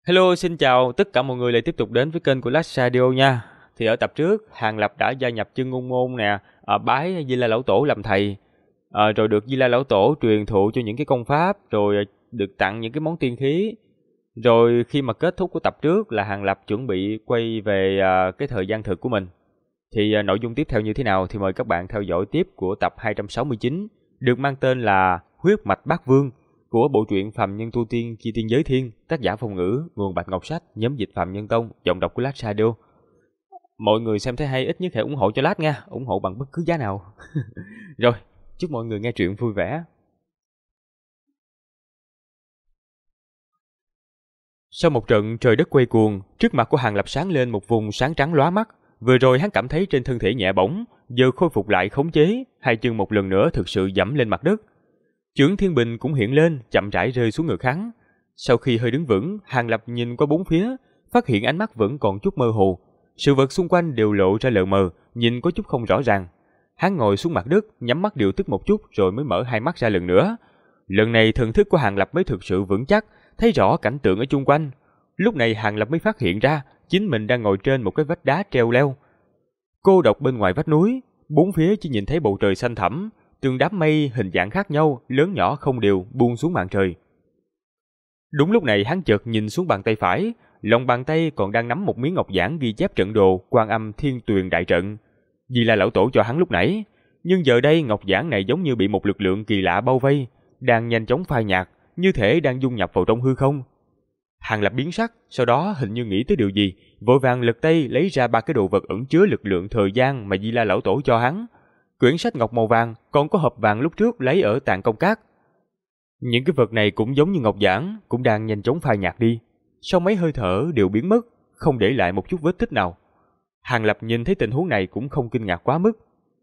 Hello, xin chào tất cả mọi người lại tiếp tục đến với kênh của Last Radio nha. Thì ở tập trước, Hàng Lập đã gia nhập Chân Ngôn Môn nè, bái Di La Lão Tổ làm thầy, rồi được Di La Lão Tổ truyền thụ cho những cái công pháp, rồi được tặng những cái món tiên khí. Rồi khi mà kết thúc của tập trước là Hàng Lập chuẩn bị quay về cái thời gian thực của mình. Thì nội dung tiếp theo như thế nào thì mời các bạn theo dõi tiếp của tập 269, được mang tên là Huyết Mạch Bát Vương, của bộ truyện Phàm Nhân Tu Tiên Chi Tiên Giới Thiên, tác giả Phong Ngữ, nguồn Bạch Ngọc Sách, nhóm dịch Phàm Nhân Tông, giọng đọc của Lát Radio. Mọi người xem thấy hay ít nhất hãy ủng hộ cho Lát nha, ủng hộ bằng bất cứ giá nào. Rồi, chúc mọi người nghe truyện vui vẻ. Sau một trận trời đất quay cuồng, trước mặt của Hàng Lập sáng lên một vùng sáng trắng lóa mắt. Vừa rồi hắn cảm thấy trên thân thể nhẹ bỗng, giờ khôi phục lại khống chế, hai chân một lần nữa thực sự giẫm lên mặt đất. Chưởng Thiên Bình cũng hiện lên, chậm rãi rơi xuống ngực hắn. Sau khi hơi đứng vững, Hàng Lập nhìn qua bốn phía, phát hiện ánh mắt vẫn còn chút mơ hồ. Sự vật xung quanh đều lộ ra lờ mờ, nhìn có chút không rõ ràng. Hắn ngồi xuống mặt đất, nhắm mắt điều tức một chút rồi mới mở hai mắt ra lần nữa. Lần này thần thức của Hàng Lập mới thực sự vững chắc, thấy rõ cảnh tượng ở chung quanh. Lúc này Hàng Lập mới phát hiện ra, chính mình đang ngồi trên một cái vách đá treo leo. Cô độc bên ngoài vách núi, bốn phía chỉ nhìn thấy bầu trời xanh thẳm, từng đám mây hình dạng khác nhau, lớn nhỏ không đều buông xuống màn trời. Đúng lúc này hắn chợt nhìn xuống bàn tay phải, lòng bàn tay còn đang nắm một miếng ngọc giản ghi chép trận đồ Quan Âm Thiên Tuyền đại trận, vì là lão tổ cho hắn lúc nãy. Nhưng giờ đây ngọc giản này giống như bị một lực lượng kỳ lạ bao vây, đang nhanh chóng phai nhạt, như thể đang dung nhập vào trong hư không. Hàng Lập biến sắc, sau đó hình như nghĩ tới điều gì, vội vàng lật tay lấy ra ba cái đồ vật ẩn chứa lực lượng thời gian mà Di La lão tổ cho hắn. Quyển sách ngọc màu vàng, còn có hộp vàng lúc trước lấy ở Tạng Công Các. Những cái vật này cũng giống như ngọc giản, cũng đang nhanh chóng phai nhạt đi. Sau mấy hơi thở đều biến mất, không để lại một chút vết tích nào. Hàng Lập nhìn thấy tình huống này cũng không kinh ngạc quá mức.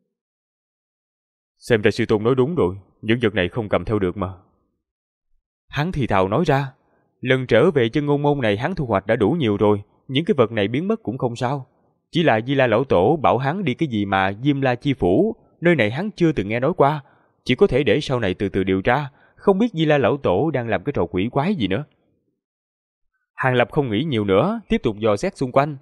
Xem ra sư tôn nói đúng rồi, những vật này không cầm theo được mà. Hắn thì thào nói ra, lần trở về Chân Ngôn Môn này hắn thu hoạch đã đủ nhiều rồi, những cái vật này biến mất cũng không sao. Chỉ là Di La lão tổ bảo hắn đi cái gì mà Diêm La Chi Phủ, nơi này hắn chưa từng nghe nói qua, chỉ có thể để sau này từ từ điều tra, không biết Di La lão tổ đang làm cái trò quỷ quái gì nữa. Hàng Lập không nghĩ nhiều nữa, tiếp tục dò xét xung quanh.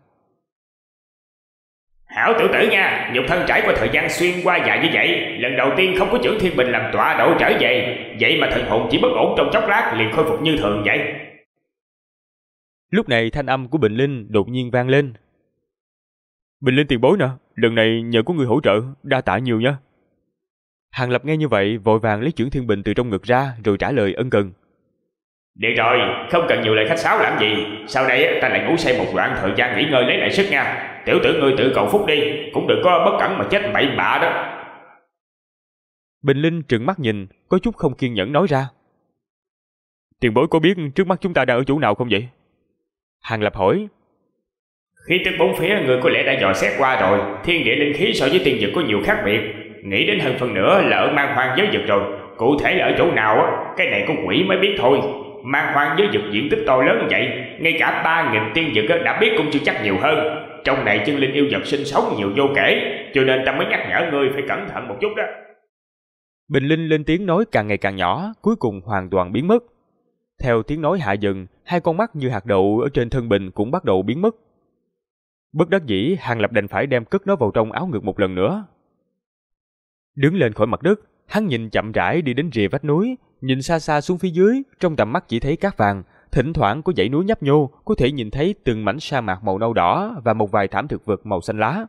Hảo tiểu tử nha, nhục thân trải qua thời gian xuyên qua dài như vậy, lần đầu tiên không có Chưởng Thiên Bình làm tọa độ trở về, vậy mà thần hồn chỉ bất ổn trong chốc lát liền khôi phục như thường vậy. Lúc này thanh âm của Bình Linh đột nhiên vang lên. Bình Linh tiền bối nè, lần này nhờ có người hỗ trợ, đa tạ nhiều nha. Hàng Lập nghe như vậy, vội vàng lấy Chưởng Thiên Bình từ trong ngực ra, rồi trả lời ân cần. Được rồi, không cần nhiều lời khách sáo làm gì, sau đây ta lại ngủ say một đoạn thời gian nghỉ ngơi lấy lại sức nha. Tiểu tử ngươi tự cầu phúc đi, cũng đừng có bất cẩn mà chết bậy bạ đó. Bình Linh trừng mắt nhìn, có chút không kiên nhẫn nói ra. Tiền bối có biết trước mắt chúng ta đang ở chỗ nào không vậy? Hàng Lập hỏi. Khí tức bốn phía người có lẽ đã dò xét qua rồi, thiên địa linh khí so với tiên dực có nhiều khác biệt, nghĩ đến hơn phần nữa là ở Man Hoang giới vực rồi, cụ thể là ở chỗ nào á, cái này con quỷ mới biết thôi. Man Hoang giới vực diện tích to lớn vậy, ngay cả 3.000 tiên dực đã biết cũng chưa chắc nhiều hơn. Trong này chân linh yêu vật sinh sống nhiều vô kể, cho nên ta mới nhắc nhở ngươi phải cẩn thận một chút đó. Bình Linh lên tiếng nói càng ngày càng nhỏ, cuối cùng hoàn toàn biến mất. Theo tiếng nói hạ dần, hai con mắt như hạt đậu ở trên thân Bình cũng bắt đầu biến mất. Bất đắc dĩ, Hàng Lập đành phải đem cất nó vào trong áo ngực một lần nữa. Đứng lên khỏi mặt đất, hắn nhìn chậm rãi đi đến rìa vách núi, nhìn xa xa xuống phía dưới, trong tầm mắt chỉ thấy cát vàng, thỉnh thoảng có dãy núi nhấp nhô, có thể nhìn thấy từng mảnh sa mạc màu nâu đỏ và một vài thảm thực vật màu xanh lá.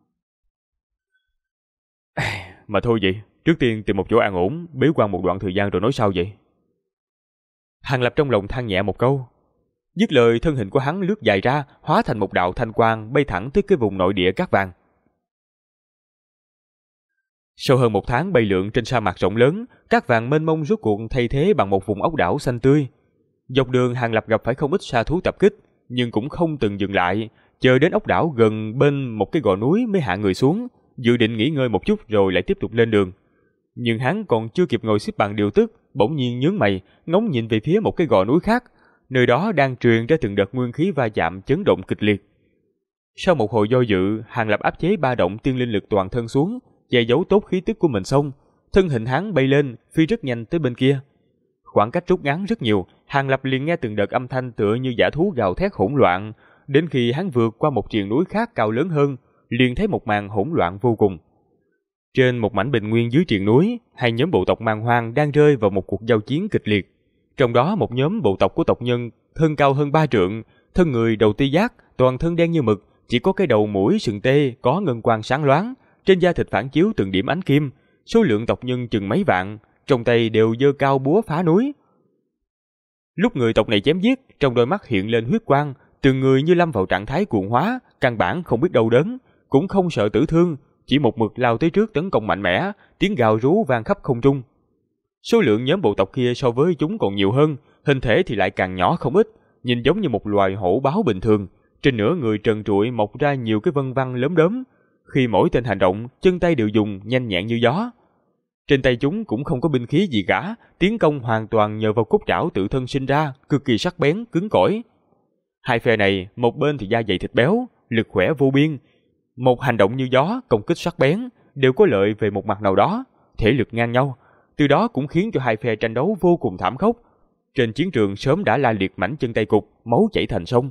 Mà thôi vậy, trước tiên tìm một chỗ an ổn, bế quan một đoạn thời gian rồi nói sau vậy. Hàng Lập trong lòng than nhẹ một câu. Dứt lời, thân hình của hắn lướt dài ra, hóa thành một đạo thanh quang bay thẳng tới cái vùng nội địa cát vàng. Sau hơn một tháng bay lượn trên sa mạc rộng lớn, cát vàng mênh mông rốt cuộc thay thế bằng một vùng ốc đảo xanh tươi. Dọc đường Hàng Lập gặp phải không ít sa thú tập kích, nhưng cũng không từng dừng lại, chờ đến ốc đảo gần bên một cái gò núi mới hạ người xuống, dự định nghỉ ngơi một chút rồi lại tiếp tục lên đường. Nhưng hắn còn chưa kịp ngồi xếp bằng điều tức, bỗng nhiên nhướng mày, ngóng nhìn về phía một cái gò núi khác, nơi đó đang truyền ra từng đợt nguyên khí va chạm chấn động kịch liệt. Sau một hồi do dự, Hàng Lập áp chế ba động tiên linh lực toàn thân xuống, che giấu tốt khí tức của mình xong, thân hình hắn bay lên, phi rất nhanh tới bên kia. Khoảng cách rút ngắn rất nhiều, Hàng Lập liền nghe từng đợt âm thanh tựa như dã thú gào thét hỗn loạn, đến khi hắn vượt qua một triền núi khác cao lớn hơn, liền thấy một màn hỗn loạn vô cùng. Trên một mảnh bình nguyên dưới triền núi, hai nhóm bộ tộc man hoang đang rơi vào một cuộc giao chiến kịch liệt. Trong đó một nhóm bộ tộc của tộc nhân thân cao hơn 3 trượng, thân người đầu ti giác, toàn thân đen như mực, chỉ có cái đầu mũi sừng tê có ngân quang sáng loáng, trên da thịt phản chiếu từng điểm ánh kim, số lượng tộc nhân chừng mấy vạn, trong tay đều giơ cao búa phá núi. Lúc người tộc này chém giết, trong đôi mắt hiện lên huyết quang, từng người như lâm vào trạng thái cuồng hóa, căn bản không biết đau đớn, cũng không sợ tử thương, chỉ một mực lao tới trước tấn công mạnh mẽ, tiếng gào rú vang khắp không trung. Số lượng nhóm bộ tộc kia so với chúng còn nhiều hơn, hình thể thì lại càng nhỏ không ít, nhìn giống như một loài hổ báo bình thường, trên nửa người trần trụi mọc ra nhiều cái vân vân lớn đốm, khi mỗi tên hành động, chân tay đều dùng nhanh nhẹn như gió. Trên tay chúng cũng không có binh khí gì cả, tiến công hoàn toàn nhờ vào cốt trảo tự thân sinh ra, cực kỳ sắc bén, cứng cỏi. Hai phe này, một bên thì da dày thịt béo, lực khỏe vô biên, một hành động như gió, công kích sắc bén, đều có lợi về một mặt nào đó, thể lực ngang nhau, từ đó cũng khiến cho hai phe tranh đấu vô cùng thảm khốc. Trên chiến trường sớm đã la liệt mảnh chân tay cụt, máu chảy thành sông.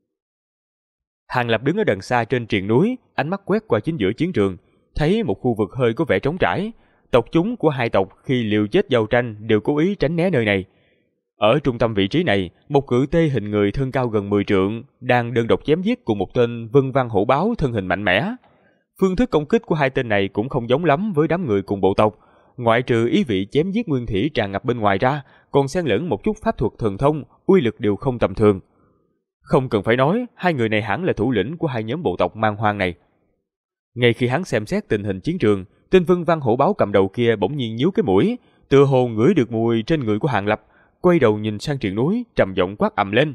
Hàng Lập đứng ở đằng xa trên triền núi, ánh mắt quét qua chính giữa chiến trường, thấy một khu vực hơi có vẻ trống trải. Tộc chúng của hai tộc khi liều chết giao tranh đều cố ý tránh né nơi này. Ở trung tâm vị trí này, một cự tê hình người thân cao gần 10 trượng đang đơn độc chém giết cùng một tên vân văn hổ báo thân hình mạnh mẽ. Phương thức công kích của hai tên này cũng không giống lắm với đám người cùng bộ tộc, ngoại trừ ý vị chém giết nguyên thủy tràn ngập bên ngoài ra, còn xen lẫn một chút pháp thuật thần thông, uy lực đều không tầm thường. Không cần phải nói, hai người này hẳn là thủ lĩnh của hai nhóm bộ tộc man hoang này. Ngay khi hắn xem xét tình hình chiến trường, tên vân văn hổ báo cầm đầu kia bỗng nhiên nhíu cái mũi, tựa hồ ngửi được mùi trên người của Hàng Lập, quay đầu nhìn sang triền núi, trầm giọng quát ầm lên: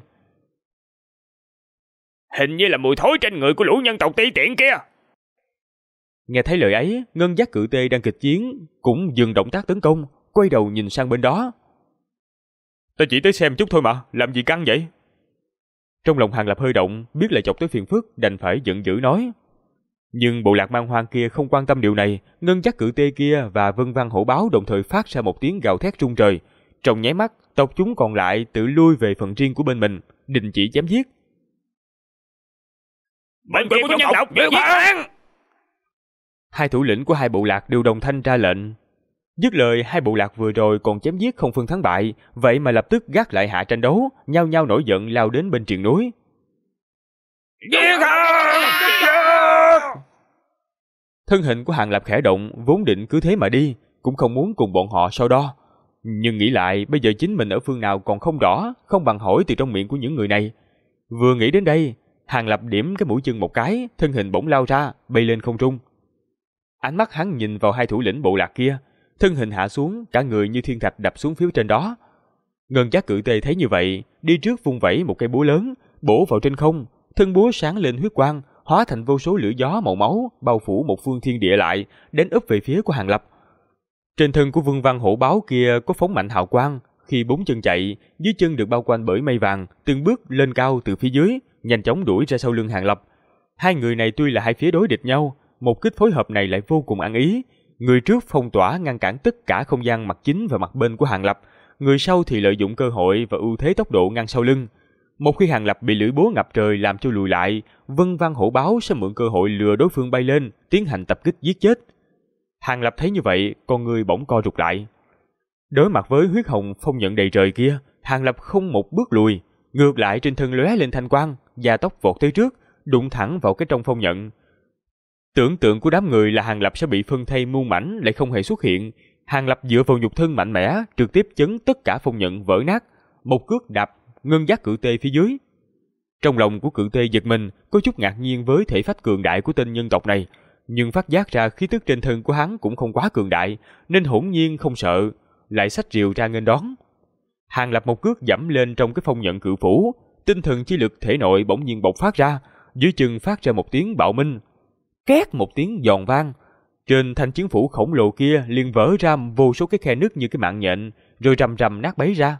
Hình như là mùi thối trên người của lũ nhân tộc ti tiện kia. Nghe thấy lời ấy, ngân giác cự tê đang kịch chiến cũng dừng động tác tấn công, quay đầu nhìn sang bên đó. Ta chỉ tới xem chút thôi mà, làm gì căng vậy? Trong lòng Hàng Lập hơi động, biết là chọc tới phiền phức, đành phải giận dữ nói. Nhưng bộ lạc man hoang kia không quan tâm điều này, ngân giác cự tê kia và vân văn hổ báo đồng thời phát ra một tiếng gào thét rung trời. Trong nháy mắt, tộc chúng còn lại tự lui về phần riêng của bên mình, đình chỉ chém giết. Bên kia của nhân tộc, giết hắn! Hai thủ lĩnh của hai bộ lạc đều đồng thanh ra lệnh. Dứt lời, hai bộ lạc vừa rồi còn chém giết không phân thắng bại, vậy mà lập tức gác lại hạ tranh đấu, nhao nhao nổi giận lao đến bên triền núi. Giết hắn! Thân hình của Hàng Lập khẽ động, vốn định cứ thế mà đi, cũng không muốn cùng bọn họ so đo. Nhưng nghĩ lại, bây giờ chính mình ở phương nào còn không rõ, không bằng hỏi từ trong miệng của những người này. Vừa nghĩ đến đây, Hàng Lập điểm cái mũi chân một cái, thân hình bỗng lao ra, bay lên không trung. Ánh mắt hắn nhìn vào hai thủ lĩnh bộ lạc kia, thân hình hạ xuống, cả người như thiên thạch đập xuống phía trên đó. Ngân giác cự tê thấy như vậy, đi trước vung vẩy một cây búa lớn, bổ vào trên không, thân búa sáng lên huyết quang, hóa thành vô số lửa gió màu máu, bao phủ một phương thiên địa lại, đến úp về phía của Hàng Lập. Trên thân của vân văn hổ báo kia có phóng mạnh hào quang, khi bốn chân chạy, dưới chân được bao quanh bởi mây vàng, từng bước lên cao từ phía dưới, nhanh chóng đuổi ra sau lưng Hàng Lập. Hai người này tuy là hai phía đối địch nhau, một kích phối hợp này lại vô cùng ăn ý. Người trước phong tỏa ngăn cản tất cả không gian mặt chính và mặt bên của Hàng Lập, người sau thì lợi dụng cơ hội và ưu thế tốc độ ngăn sau lưng. Một khi Hàng Lập bị lưỡi búa ngập trời làm cho lùi lại, vân văn hổ báo sẽ mượn cơ hội lừa đối phương bay lên, tiến hành tập kích giết chết. Hàng Lập thấy như vậy, con người bỗng co rụt lại. Đối mặt với huyết hồng phong nhận đầy trời kia, Hàng Lập không một bước lùi, ngược lại trên thân lóe lên thanh quang, da tóc vọt tới trước, đụng thẳng vào cái trong phong nhận. Tưởng tượng của đám người là Hàng Lập sẽ bị phân thây muôn mảnh lại không hề xuất hiện. Hàng Lập dựa vào nhục thân mạnh mẽ, trực tiếp chấn tất cả phong nhận vỡ nát, một cước đạp ngân giác cự tê phía dưới. Trong lòng của cự tê giật mình, có chút ngạc nhiên với thể phách cường đại của tên nhân tộc này, nhưng phát giác ra khí tức trên thân của hắn cũng không quá cường đại, nên hỗn nhiên không sợ, lại xách rìu ra nghênh đón. Hàng Lập một cước dẫm lên trong cái phong nhận cự phủ, tinh thần chi lực thể nội bỗng nhiên bộc phát ra, dưới chân phát ra một tiếng bạo minh. Két một tiếng giòn vang, trên thanh chiến phủ khổng lồ kia liền vỡ ra vô số cái khe nứt như cái mạng nhện, rồi rầm rầm nát bấy ra.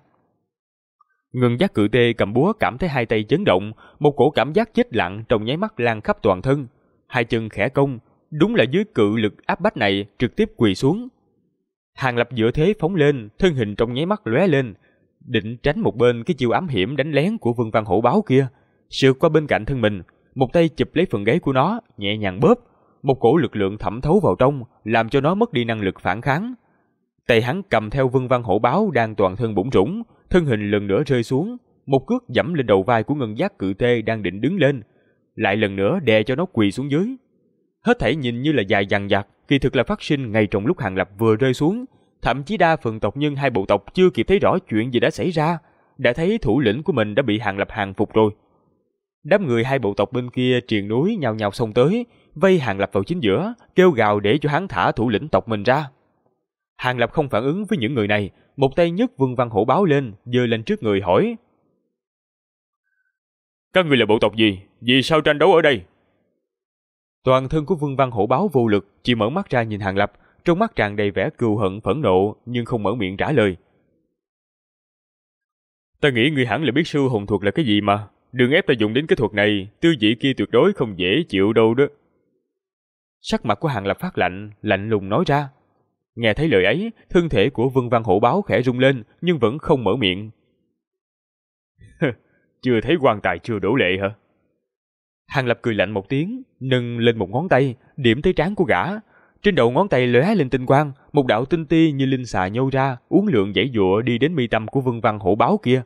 Ngân giác cự tê cầm búa cảm thấy hai tay chấn động, một cổ cảm giác chết lặng trong nháy mắt lan khắp toàn thân. Hai chân khẽ cong, đúng là dưới cự lực áp bách này trực tiếp quỳ xuống. Hàng Lập dựa thế phóng lên, thân hình trong nháy mắt lóe lên, định tránh một bên cái chiêu ám hiểm đánh lén của Vương Văn Hổ Báo kia, sượt qua bên cạnh thân mình, một tay chụp lấy phần gáy của nó, nhẹ nhàng bóp, một cổ lực lượng thẩm thấu vào trong, làm cho nó mất đi năng lực phản kháng. Tay hắn cầm theo Vương Văn Hổ Báo đang toàn thân bủn rủn, thân hình lần nữa rơi xuống, một cước giẫm lên đầu vai của ngân giác cự tê đang định đứng lên, lại lần nữa đè cho nó quỳ xuống dưới. Hết thảy nhìn như là dài dằng dặc, kỳ thực là phát sinh ngay trong lúc Hàng Lập vừa rơi xuống. Thậm chí đa phần tộc nhân hai bộ tộc chưa kịp thấy rõ chuyện gì đã xảy ra, đã thấy thủ lĩnh của mình đã bị Hàng Lập hàng phục rồi. Đám người hai bộ tộc bên kia triền núi nhao nhao xông tới, vây Hàng Lập vào chính giữa, kêu gào để cho hắn thả thủ lĩnh tộc mình ra. Hàng Lập không phản ứng với những người này, một tay nhấc Vương Văn Hổ Báo lên, giơ lên trước người hỏi: "Các người là bộ tộc gì? Vì sao tranh đấu ở đây?" Toàn thân của Vương Văn Hổ Báo vô lực, chỉ mở mắt ra nhìn Hàng Lập, trong mắt tràn đầy vẻ cừu hận phẫn nộ, nhưng không mở miệng trả lời. "Ta nghĩ ngươi hẳn là biết sư hồn thuật là cái gì mà, đừng ép ta dùng đến cái thuật này, tư vị kia tuyệt đối không dễ chịu đâu đó." Sắc mặt của Hàng Lập phát lạnh, lạnh lùng nói ra. Nghe thấy lời ấy, thân thể của Vương Văn Hổ Báo khẽ rung lên, nhưng vẫn không mở miệng. "Chưa thấy quan tài chưa đổ lệ hả?" Hàng Lập cười lạnh một tiếng, nâng lên một ngón tay, điểm tới trán của gã. Trên đầu ngón tay lóe lên tinh quang, một đạo tinh ti như linh xà nhô ra, uốn lượn dãy dụa đi đến mi tâm của Vương Văn Hổ Báo kia.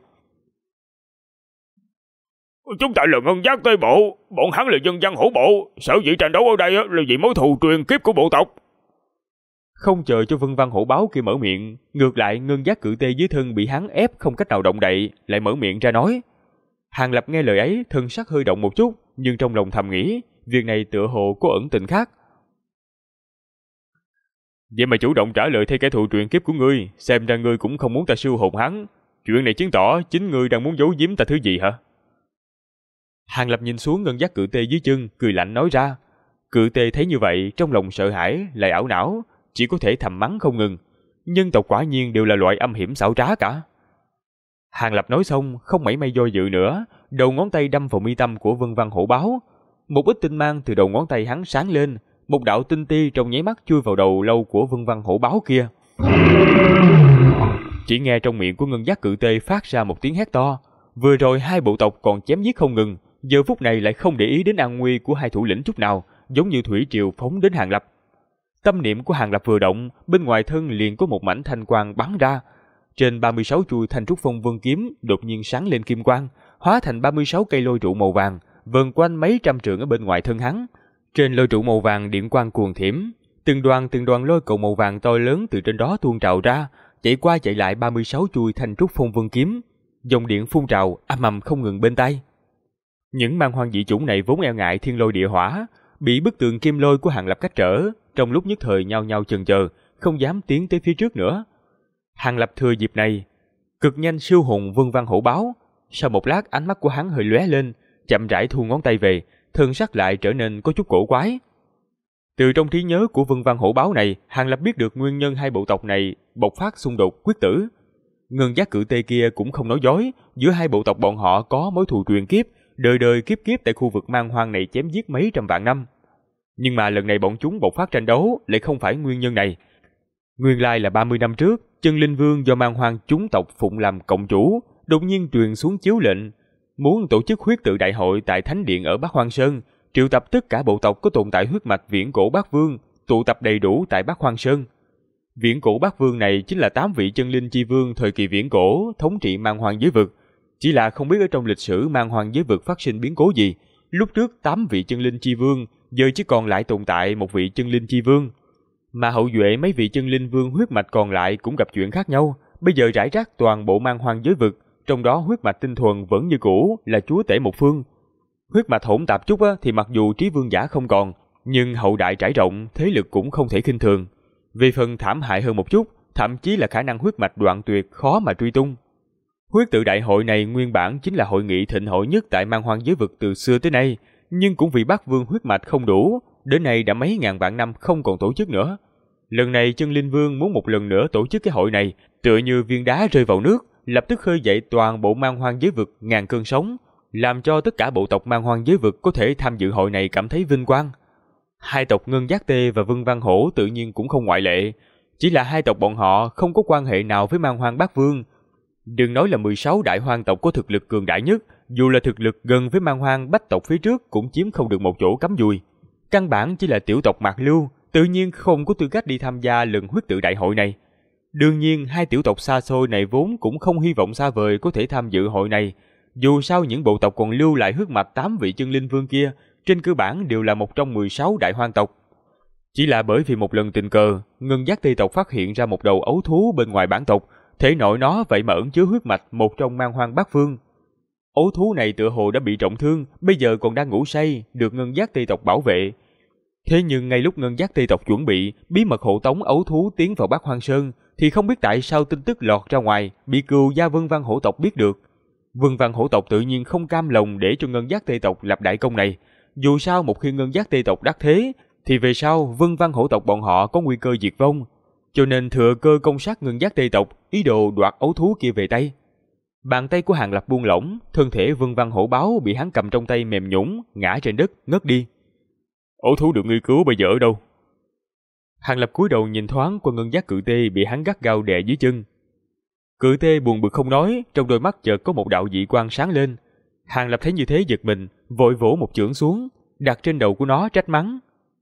"Chúng ta là ngân giác Tây Bộ, bọn hắn là dân văn hổ bộ, sở dĩ tranh đấu ở đây là vì mối thù truyền kiếp của bộ tộc." Không chờ cho Vương Văn Hổ Báo kia mở miệng, ngược lại ngân giác cự tê dưới thân bị hắn ép không cách nào động đậy, lại mở miệng ra nói. Hàng Lập nghe lời ấy, thân sắc hơi động một chút, nhưng trong lòng thầm nghĩ, việc này tựa hồ có ẩn tình khác. "Vậy mà chủ động trả lời thay kẻ thù truyền kiếp của ngươi, xem ra ngươi cũng không muốn ta siêu hồn hắn. Chuyện này chứng tỏ chính ngươi đang muốn giấu giếm ta thứ gì hả?" Hàng Lập nhìn xuống ngân giác cự tê dưới chân, cười lạnh nói ra. Cự tê thấy như vậy, trong lòng sợ hãi, lại ảo não, chỉ có thể thầm mắng không ngừng. Nhân tộc quả nhiên đều là loại âm hiểm xảo trá cả. Hàng Lập nói xong, không mảy may do dự nữa, đầu ngón tay đâm vào mi tâm của Vương Văn Hổ Báo. Một ít tinh mang từ đầu ngón tay hắn sáng lên, một đạo tinh ti trong nháy mắt chui vào đầu lâu của Vương Văn Hổ Báo kia. Chỉ nghe trong miệng của ngân giác cự tê phát ra một tiếng hét to. Vừa rồi hai bộ tộc còn chém giết không ngừng, giờ phút này lại không để ý đến an nguy của hai thủ lĩnh chút nào, giống như thủy triều phóng đến Hàng Lập. Tâm niệm của Hàng Lập vừa động, bên ngoài thân liền có một mảnh thanh quang bắn ra. Trên 36 chuôi Thanh Trúc Phong Vân kiếm đột nhiên sáng lên kim quang, hóa thành 36 cây lôi trụ màu vàng, vần quanh mấy trăm trượng ở bên ngoài thân hắn. Trên lôi trụ màu vàng điện quang cuồn thiểm, từng đoàn lôi cầu màu vàng to lớn từ trên đó tuôn trào ra, chạy qua chạy lại 36 chuôi Thanh Trúc Phong Vân kiếm, dòng điện phun trào ầm ầm không ngừng bên tai. Những man hoang dị chủng này vốn e ngại thiên lôi địa hỏa, bị bức tường kim lôi của Hàng Lập cách trở, trong lúc nhất thời nhao nhao chần chờ, không dám tiến tới phía trước nữa. Hàng Lập thừa dịp này, cực nhanh siêu hồn Vương Văn Hổ Báo. Sau một lát ánh mắt của hắn hơi lóe lên, chậm rãi thu ngón tay về, thân sắc lại trở nên có chút cổ quái. Từ trong trí nhớ của Vương Văn Hổ Báo này, Hàng Lập biết được nguyên nhân hai bộ tộc này bộc phát xung đột quyết tử. Ngân giác cự tê kia cũng không nói dối, giữa hai bộ tộc bọn họ có mối thù truyền kiếp, đời đời kiếp kiếp tại khu vực man hoang này chém giết mấy trăm vạn năm. Nhưng mà lần này bọn chúng bộc phát tranh đấu lại không phải nguyên nhân này. Nguyên lai là 30 năm trước, Chân Linh Vương do man hoang chúng tộc phụng làm cộng chủ, đột nhiên truyền xuống chiếu lệnh, muốn tổ chức huyết tự đại hội tại Thánh Điện ở Bắc Hoang Sơn, triệu tập tất cả bộ tộc có tồn tại huyết mạch viễn cổ Bắc Vương, tụ tập đầy đủ tại Bắc Hoang Sơn. Viễn cổ Bắc Vương này chính là 8 vị chân linh chi vương thời kỳ viễn cổ thống trị man hoang giới vực. Chỉ là không biết ở trong lịch sử man hoang giới vực phát sinh biến cố gì, lúc trước 8 vị chân linh chi vương, giờ chỉ còn lại tồn tại một vị chân linh chi vương. Mà hậu duệ mấy vị chân linh vương huyết mạch còn lại cũng gặp chuyện khác nhau, bây giờ rải rác toàn bộ man hoang giới vực, trong đó huyết mạch tinh thuần vẫn như cũ là chúa tể một phương. Huyết mạch hỗn tạp chút thì mặc dù trí vương giả không còn, nhưng hậu đại trải rộng, thế lực cũng không thể khinh thường. Về phần thảm hại hơn một chút, thậm chí là khả năng huyết mạch đoạn tuyệt khó mà truy tung. Huyết tự đại hội này nguyên bản chính là hội nghị thịnh hội nhất tại man hoang giới vực từ xưa tới nay, nhưng cũng vì Bắc Vương huyết mạch không đủ, đến nay đã mấy ngàn vạn năm không còn tổ chức nữa. Lần này Chân Linh Vương muốn một lần nữa tổ chức cái hội này, tựa như viên đá rơi vào nước, lập tức khơi dậy toàn bộ man hoang giới vực ngàn cơn sóng, làm cho tất cả bộ tộc man hoang giới vực có thể tham dự hội này cảm thấy vinh quang. Hai tộc Ngân Giác Tê và Vân Văn Hổ tự nhiên cũng không ngoại lệ, chỉ là hai tộc bọn họ không có quan hệ nào với man hoang Bắc Vương. Đừng nói là 16 đại hoang tộc có thực lực cường đại nhất, dù là thực lực gần với man hoang bách tộc phía trước cũng chiếm không được một chỗ cắm dùi. Căn bản chỉ là tiểu tộc Mạc Lưu, tự nhiên không có tư cách đi tham gia lần huyết tự đại hội này. Đương nhiên, hai tiểu tộc xa xôi này vốn cũng không hy vọng xa vời có thể tham dự hội này. Dù sao những bộ tộc còn lưu lại huyết mạch 8 vị chân linh vương kia, trên cơ bản đều là một trong 16 đại hoang tộc. Chỉ là bởi vì một lần tình cờ, Ngân Giác Tây tộc phát hiện ra một đầu ấu thú bên ngoài bản tộc, thể nội nó vậy mà ẩn chứa huyết mạch một trong man hoang bát phương. Ấu thú này tựa hồ đã bị trọng thương, bây giờ còn đang ngủ say, được Ngân Giác Tây tộc bảo vệ. Thế nhưng ngay lúc Ngân Giác Tây tộc chuẩn bị bí mật hộ tống ấu thú tiến vào Bát Hoang Sơn, thì không biết tại sao tin tức lọt ra ngoài, bị cừu gia Vân Văn hổ tộc biết được. Vân Văn hổ tộc tự nhiên không cam lòng để cho Ngân Giác Tây tộc lập đại công này. Dù sao một khi Ngân Giác Tây tộc đắc thế, thì về sau Vân Văn hổ tộc bọn họ có nguy cơ diệt vong, cho nên thừa cơ công sát Ngân Giác Tây tộc, ý đồ đoạt ấu thú kia về tay. Bàn tay của Hàng Lập buông lỏng, thân thể Vân Văn hổ báo bị hắn cầm trong tay mềm nhũn, ngã trên đất, ngất đi. Ấu thú được ngươi cứu bây giờ ở đâu? Hàng Lập cúi đầu nhìn thoáng qua Ngân Giác cự tê bị hắn gắt gao đè dưới chân. Cự tê buồn bực không nói, trong đôi mắt chợt có một đạo dị quang sáng lên. Hàng Lập thấy như thế giật mình, vội vỗ một chưởng xuống, đặt trên đầu của nó trách mắng.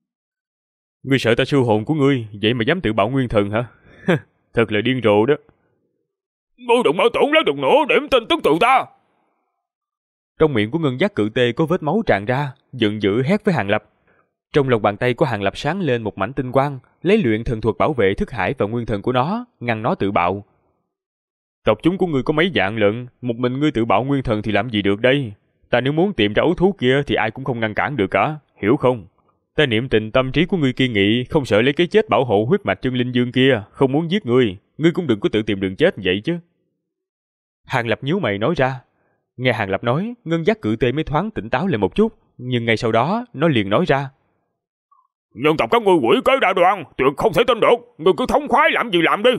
Ngươi sợ ta siêu hồn của ngươi, vậy mà dám tự bạo nguyên thần hả? Thật là điên rồ đó. Ngươi đừng mở tổn lá đừng nữa, điểm tin tức từ ta. Trong miệng của Ngân Giác cự tê có vết máu tràn ra, giận dữ hét với Hàng Lập. Trong lòng bàn tay của Hàng Lập sáng lên một mảnh tinh quang, lấy luyện thần thuật bảo vệ thức hải và nguyên thần của nó, ngăn nó tự bạo. Tộc chúng của ngươi có mấy dạng lận, một mình ngươi tự bạo nguyên thần thì làm gì được đây? Ta nếu muốn tìm ra ấu thú kia thì ai cũng không ngăn cản được cả, hiểu không? Ta niệm tình tâm trí của ngươi kiên nghị, không sợ lấy cái chết bảo hộ huyết mạch chân linh dương kia, không muốn giết ngươi cũng đừng có tự tìm đường chết vậy chứ. Hàng Lập nhíu mày nói ra. Nghe Hàng Lập nói, Ngân Giác cự tê mới thoáng tỉnh táo lại một chút, nhưng ngay sau đó nó liền nói ra. Nhân tộc các ngươi quỷ kế đa đoan, tuyệt không thể tin được, ngươi cứ thống khoái làm gì làm đi.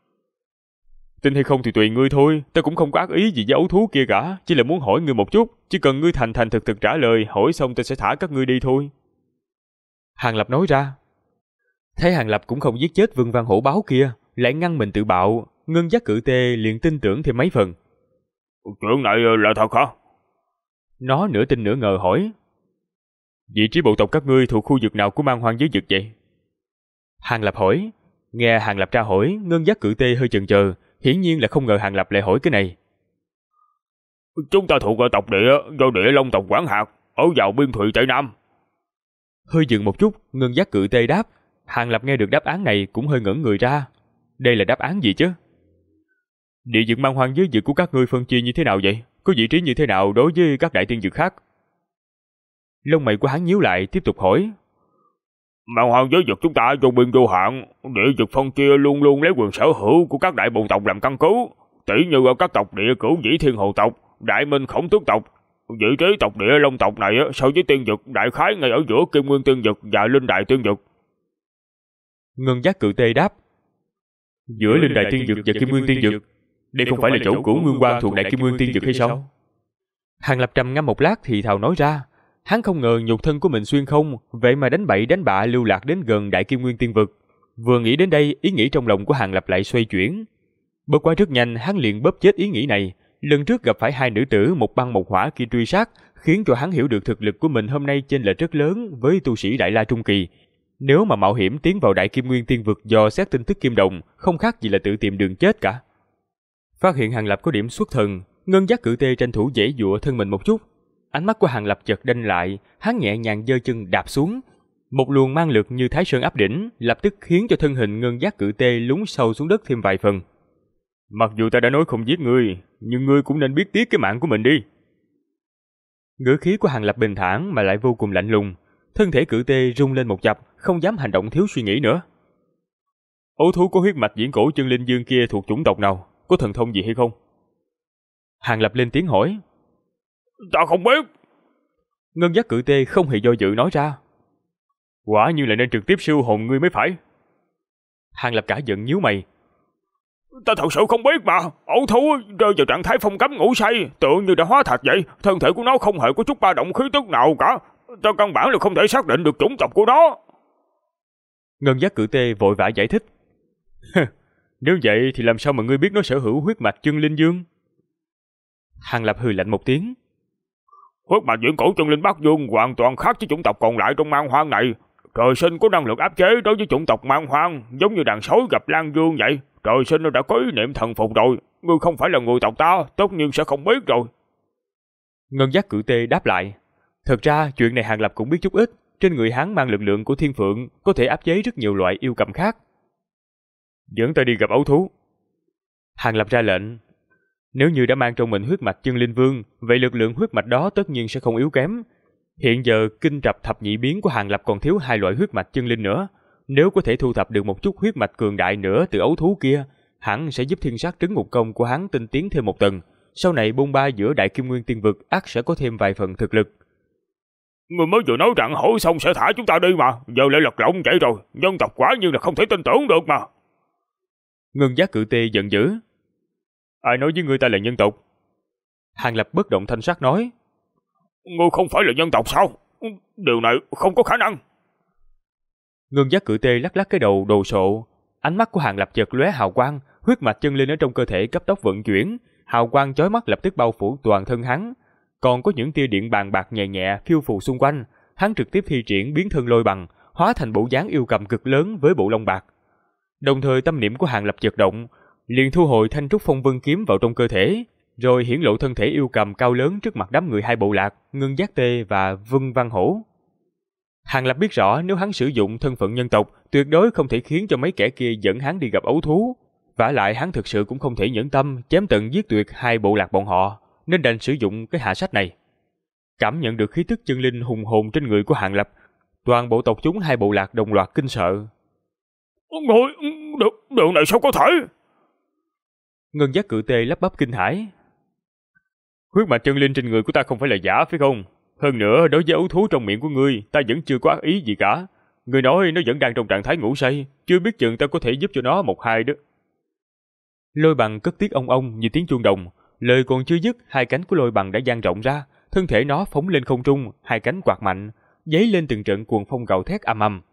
Tin hay không thì tùy ngươi thôi, ta cũng không có ác ý gì với ấu thú kia cả, chỉ là muốn hỏi ngươi một chút, chỉ cần ngươi thành thành thực thực trả lời, hỏi xong ta sẽ thả các ngươi đi thôi. Hàng Lập nói ra. Thấy Hàng Lập cũng không giết chết Vân Văn hổ báo kia, lại ngăn mình tự bạo, Ngân Giác cự tê liền tin tưởng thêm mấy phần. Chuyện này là thật hả? Nó nửa tin nửa ngờ hỏi. Vị trí bộ tộc các ngươi thuộc khu vực nào của man hoang giới vực vậy? Hàng Lập hỏi. Nghe Hàng Lập tra hỏi, Ngân Giác cự tê hơi chần chờ, hiển nhiên là không ngờ Hàng Lập lại hỏi cái này. Chúng ta thuộc tộc địa, do địa Long tộc quản hạt, ở vào biên thùy Tây Nam. Hơi dừng một chút, Ngân Giác cự tê đáp. Hàng Lập nghe được đáp án này cũng hơi ngẩn người ra. Đây là đáp án gì chứ? Địa vực man hoang giới vực của các ngươi phân chia như thế nào vậy? Có vị trí như thế nào đối với các đại tiên vực khác? Lông mày của hắn nhíu lại, tiếp tục hỏi. Man hoang giới vực chúng ta vô biên vô hạn, địa vực phân chia luôn luôn lấy quyền sở hữu của các đại bộ tộc làm căn cứ. Tỷ như ở các tộc địa Cửu Vĩ Thiên Hồ tộc, Đại Minh Khổng Tước tộc, vị trí tộc địa Long tộc này so với tiên vực đại khái ngay ở giữa Kim Nguyên tiên vực và Linh Đại tiên vực. Ngân Giác cự tê đáp. Giữa Linh Đại tiên vực và Kim Nguyên tiên vực, đây không phải là chỗ Cửu Nguyên Quang thuộc Đại Kim Nguyên tiên vực hay sao? Hàng Lập trầm ngâm một lát thì thào nói ra. Hắn không ngờ nhục thân của mình xuyên không, vậy mà đánh bậy đánh bạ lưu lạc đến gần Đại Kim Nguyên tiên vực. Vừa nghĩ đến đây, ý nghĩ trong lòng của Hàng Lập lại xoay chuyển. Bất quá rất nhanh, hắn liền bóp chết ý nghĩ này. Lần trước gặp phải hai nữ tử một băng một hỏa kia truy sát, khiến cho hắn hiểu được thực lực của mình hôm nay chênh lệch rất lớn với tu sĩ Đại La trung kỳ. Nếu mà mạo hiểm tiến vào Đại Kim Nguyên tiên vực dò xét tin tức kim đồng, không khác gì là tự tìm đường chết cả. Phát hiện Hàng Lập có điểm xuất thần, Ngân Giác cự tê tranh thủ giãy giụa thân mình một chút. Ánh mắt của Hàng Lập chợt đanh lại, hắn nhẹ nhàng giơ chân đạp xuống. Một luồng mang lực như Thái Sơn áp đỉnh, lập tức khiến cho thân hình Ngân Giác cự tê lún sâu xuống đất thêm vài phần. Mặc dù ta đã nói không giết ngươi, nhưng ngươi cũng nên biết tiếc cái mạng của mình đi. Ngữ khí của Hàng Lập bình thản mà lại vô cùng lạnh lùng, thân thể cự tê rung lên một chập, không dám hành động thiếu suy nghĩ nữa. Ấu thú có huyết mạch viễn cổ chân linh dương kia thuộc chủng tộc nào, có thần thông gì hay không? Hàng Lập lên tiếng hỏi. Ta không biết. Ngân Giác cự tê không hề do dự nói ra. Quả như là nên trực tiếp siêu hồn ngươi mới phải. Hàng Lập cả giận nhíu mày. Ta thật sự không biết mà. Ấu thú rơi vào trạng thái phong cấm ngủ say, tựa như đã hóa thạch vậy. Thân thể của nó không hề có chút ba động khí tức nào cả. Ta căn bản là không thể xác định được chủng tộc của nó. Ngân Giác cự tê vội vã giải thích. Nếu vậy thì làm sao mà ngươi biết nó sở hữu huyết mạch chân linh dương? Hàng Lập hừ lạnh một tiếng. Huyết mạch viễn cổ chân linh Bắc Dương hoàn toàn khác với chủng tộc còn lại trong man hoang này. Trời sinh có năng lực áp chế đối với chủng tộc man hoang, giống như đàn sói gặp Lan Dương vậy. Trời sinh nó đã có ý niệm thần phục rồi. Ngươi không phải là người tộc ta, tất nhiên sẽ không biết rồi. Ngân giác cự tê đáp lại. Thật ra chuyện này Hàng Lập cũng biết chút ít. Trên người hắn mang lực lượng của thiên phượng, có thể áp chế rất nhiều loại yêu cầm khác. Dẫn ta đi gặp ấu thú. Hàng Lập ra lệnh. Nếu như đã mang trong mình huyết mạch chân linh vương, vậy lực lượng huyết mạch đó tất nhiên sẽ không yếu kém. Hiện giờ kinh trập thập nhị biến của Hàng Lập còn thiếu 2 loại huyết mạch chân linh nữa. Nếu có thể thu thập được một chút huyết mạch cường đại nữa từ ấu thú kia, hẳn sẽ giúp thiên sát trấn ngục công của hắn tinh tiến thêm một tầng. Sau này bôn ba giữa đại kim nguyên tiên vực ắt sẽ có thêm vài phần thực lực. Người mới vừa nói rằng hỏi xong sẽ thả chúng ta đi mà, giờ lại lật lọng vậy rồi, nhân tộc quả nhiên là không thể tin tưởng được mà. Ngân giác cự tê giận dữ. Ai nói với ngươi ta là nhân tộc? Hàng Lập bất động thanh sắc nói. Ngươi không phải là nhân tộc sao? Điều này không có khả năng. Ngân giác cự tê lắc lắc cái đầu đồ sộ. Ánh mắt của Hàng Lập chợt lóe hào quang, huyết mạch chân linh ở trong cơ thể cấp tốc vận chuyển, hào quang chói mắt lập tức bao phủ toàn thân hắn. Còn có những tia điện bàn bạc nhẹ nhẹ phiêu phù xung quanh, hắn trực tiếp thi triển biến thân lôi bằng, hóa thành bộ dáng yêu cầm cực lớn với bộ lông bạc. Đồng thời tâm niệm của Hàng Lập chợt động, liền thu hồi thanh trúc phong vân kiếm vào trong cơ thể, rồi hiển lộ thân thể yêu cầm cao lớn trước mặt đám người hai bộ lạc, Ngân Giác Tê và Vân Văn Hổ. Hàng Lập biết rõ nếu hắn sử dụng thân phận nhân tộc, tuyệt đối không thể khiến cho mấy kẻ kia dẫn hắn đi gặp ấu thú. Vả lại hắn thực sự cũng không thể nhẫn tâm chém tận giết tuyệt hai bộ lạc bọn họ, nên đành sử dụng cái hạ sách này. Cảm nhận được khí tức chân linh hùng hồn trên người của Hàng Lập, toàn bộ tộc chúng hai bộ lạc đồng loạt kinh sợ. Người, điều này sao có thể? Ngân Giác Cự Tê lắp bắp kinh hãi. Huyết mạch chân linh trên người của ta không phải là giả phải không? Hơn nữa đối với ấu thú trong miệng của ngươi, ta vẫn chưa có ác ý gì cả. Ngươi nói nó vẫn đang trong trạng thái ngủ say, chưa biết chừng ta có thể giúp cho nó một hai đó. Lôi bằng cất tiếng ông như tiếng chuông đồng, lời còn chưa dứt, hai cánh của lôi bằng đã dang rộng ra, thân thể nó phóng lên không trung, hai cánh quạt mạnh, giấy lên từng trận cuồng phong gào thét ầm ầm.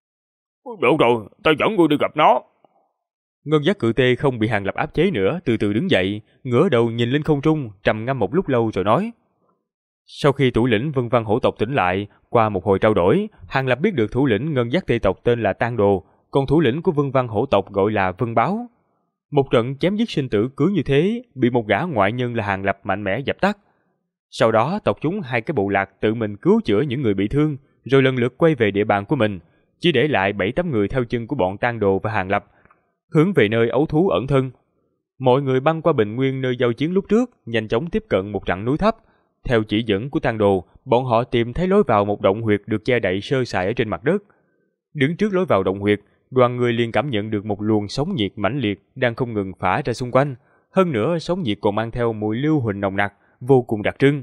Được rồi, ta dẫn ngươi đi gặp nó. Ngân Giác Cự Tê không bị Hàng Lập áp chế nữa, từ từ đứng dậy, ngửa đầu nhìn lên không trung, trầm ngâm một lúc lâu rồi nói. Sau khi thủ lĩnh Vân Văn Hổ tộc tỉnh lại, qua một hồi trao đổi, Hàng Lập biết được thủ lĩnh Ngân Giác Tê tộc tên là Tang Đồ, còn thủ lĩnh của Vân Văn Hổ tộc gọi là Vân Báo. Một trận chém giết sinh tử cứ như thế, bị một gã ngoại nhân là Hàng Lập mạnh mẽ dập tắt. Sau đó tộc chúng hai cái bộ lạc tự mình cứu chữa những người bị thương, rồi lần lượt quay về địa bàn của mình, chỉ để lại 7-8 người theo chân của bọn Tang Đồ và Hàng Lập, hướng về nơi ấu thú ẩn thân. Mọi người băng qua bình nguyên nơi giao chiến lúc trước, nhanh chóng tiếp cận một rặng núi thấp. Theo chỉ dẫn của Tang Đồ, bọn họ tìm thấy lối vào một động huyệt được che đậy sơ sài ở trên mặt đất. Đứng trước lối vào động huyệt, đoàn người liền cảm nhận được một luồng sóng nhiệt mãnh liệt đang không ngừng phả ra xung quanh. Hơn nữa sóng nhiệt còn mang theo mùi lưu huỳnh nồng nặc, vô cùng đặc trưng.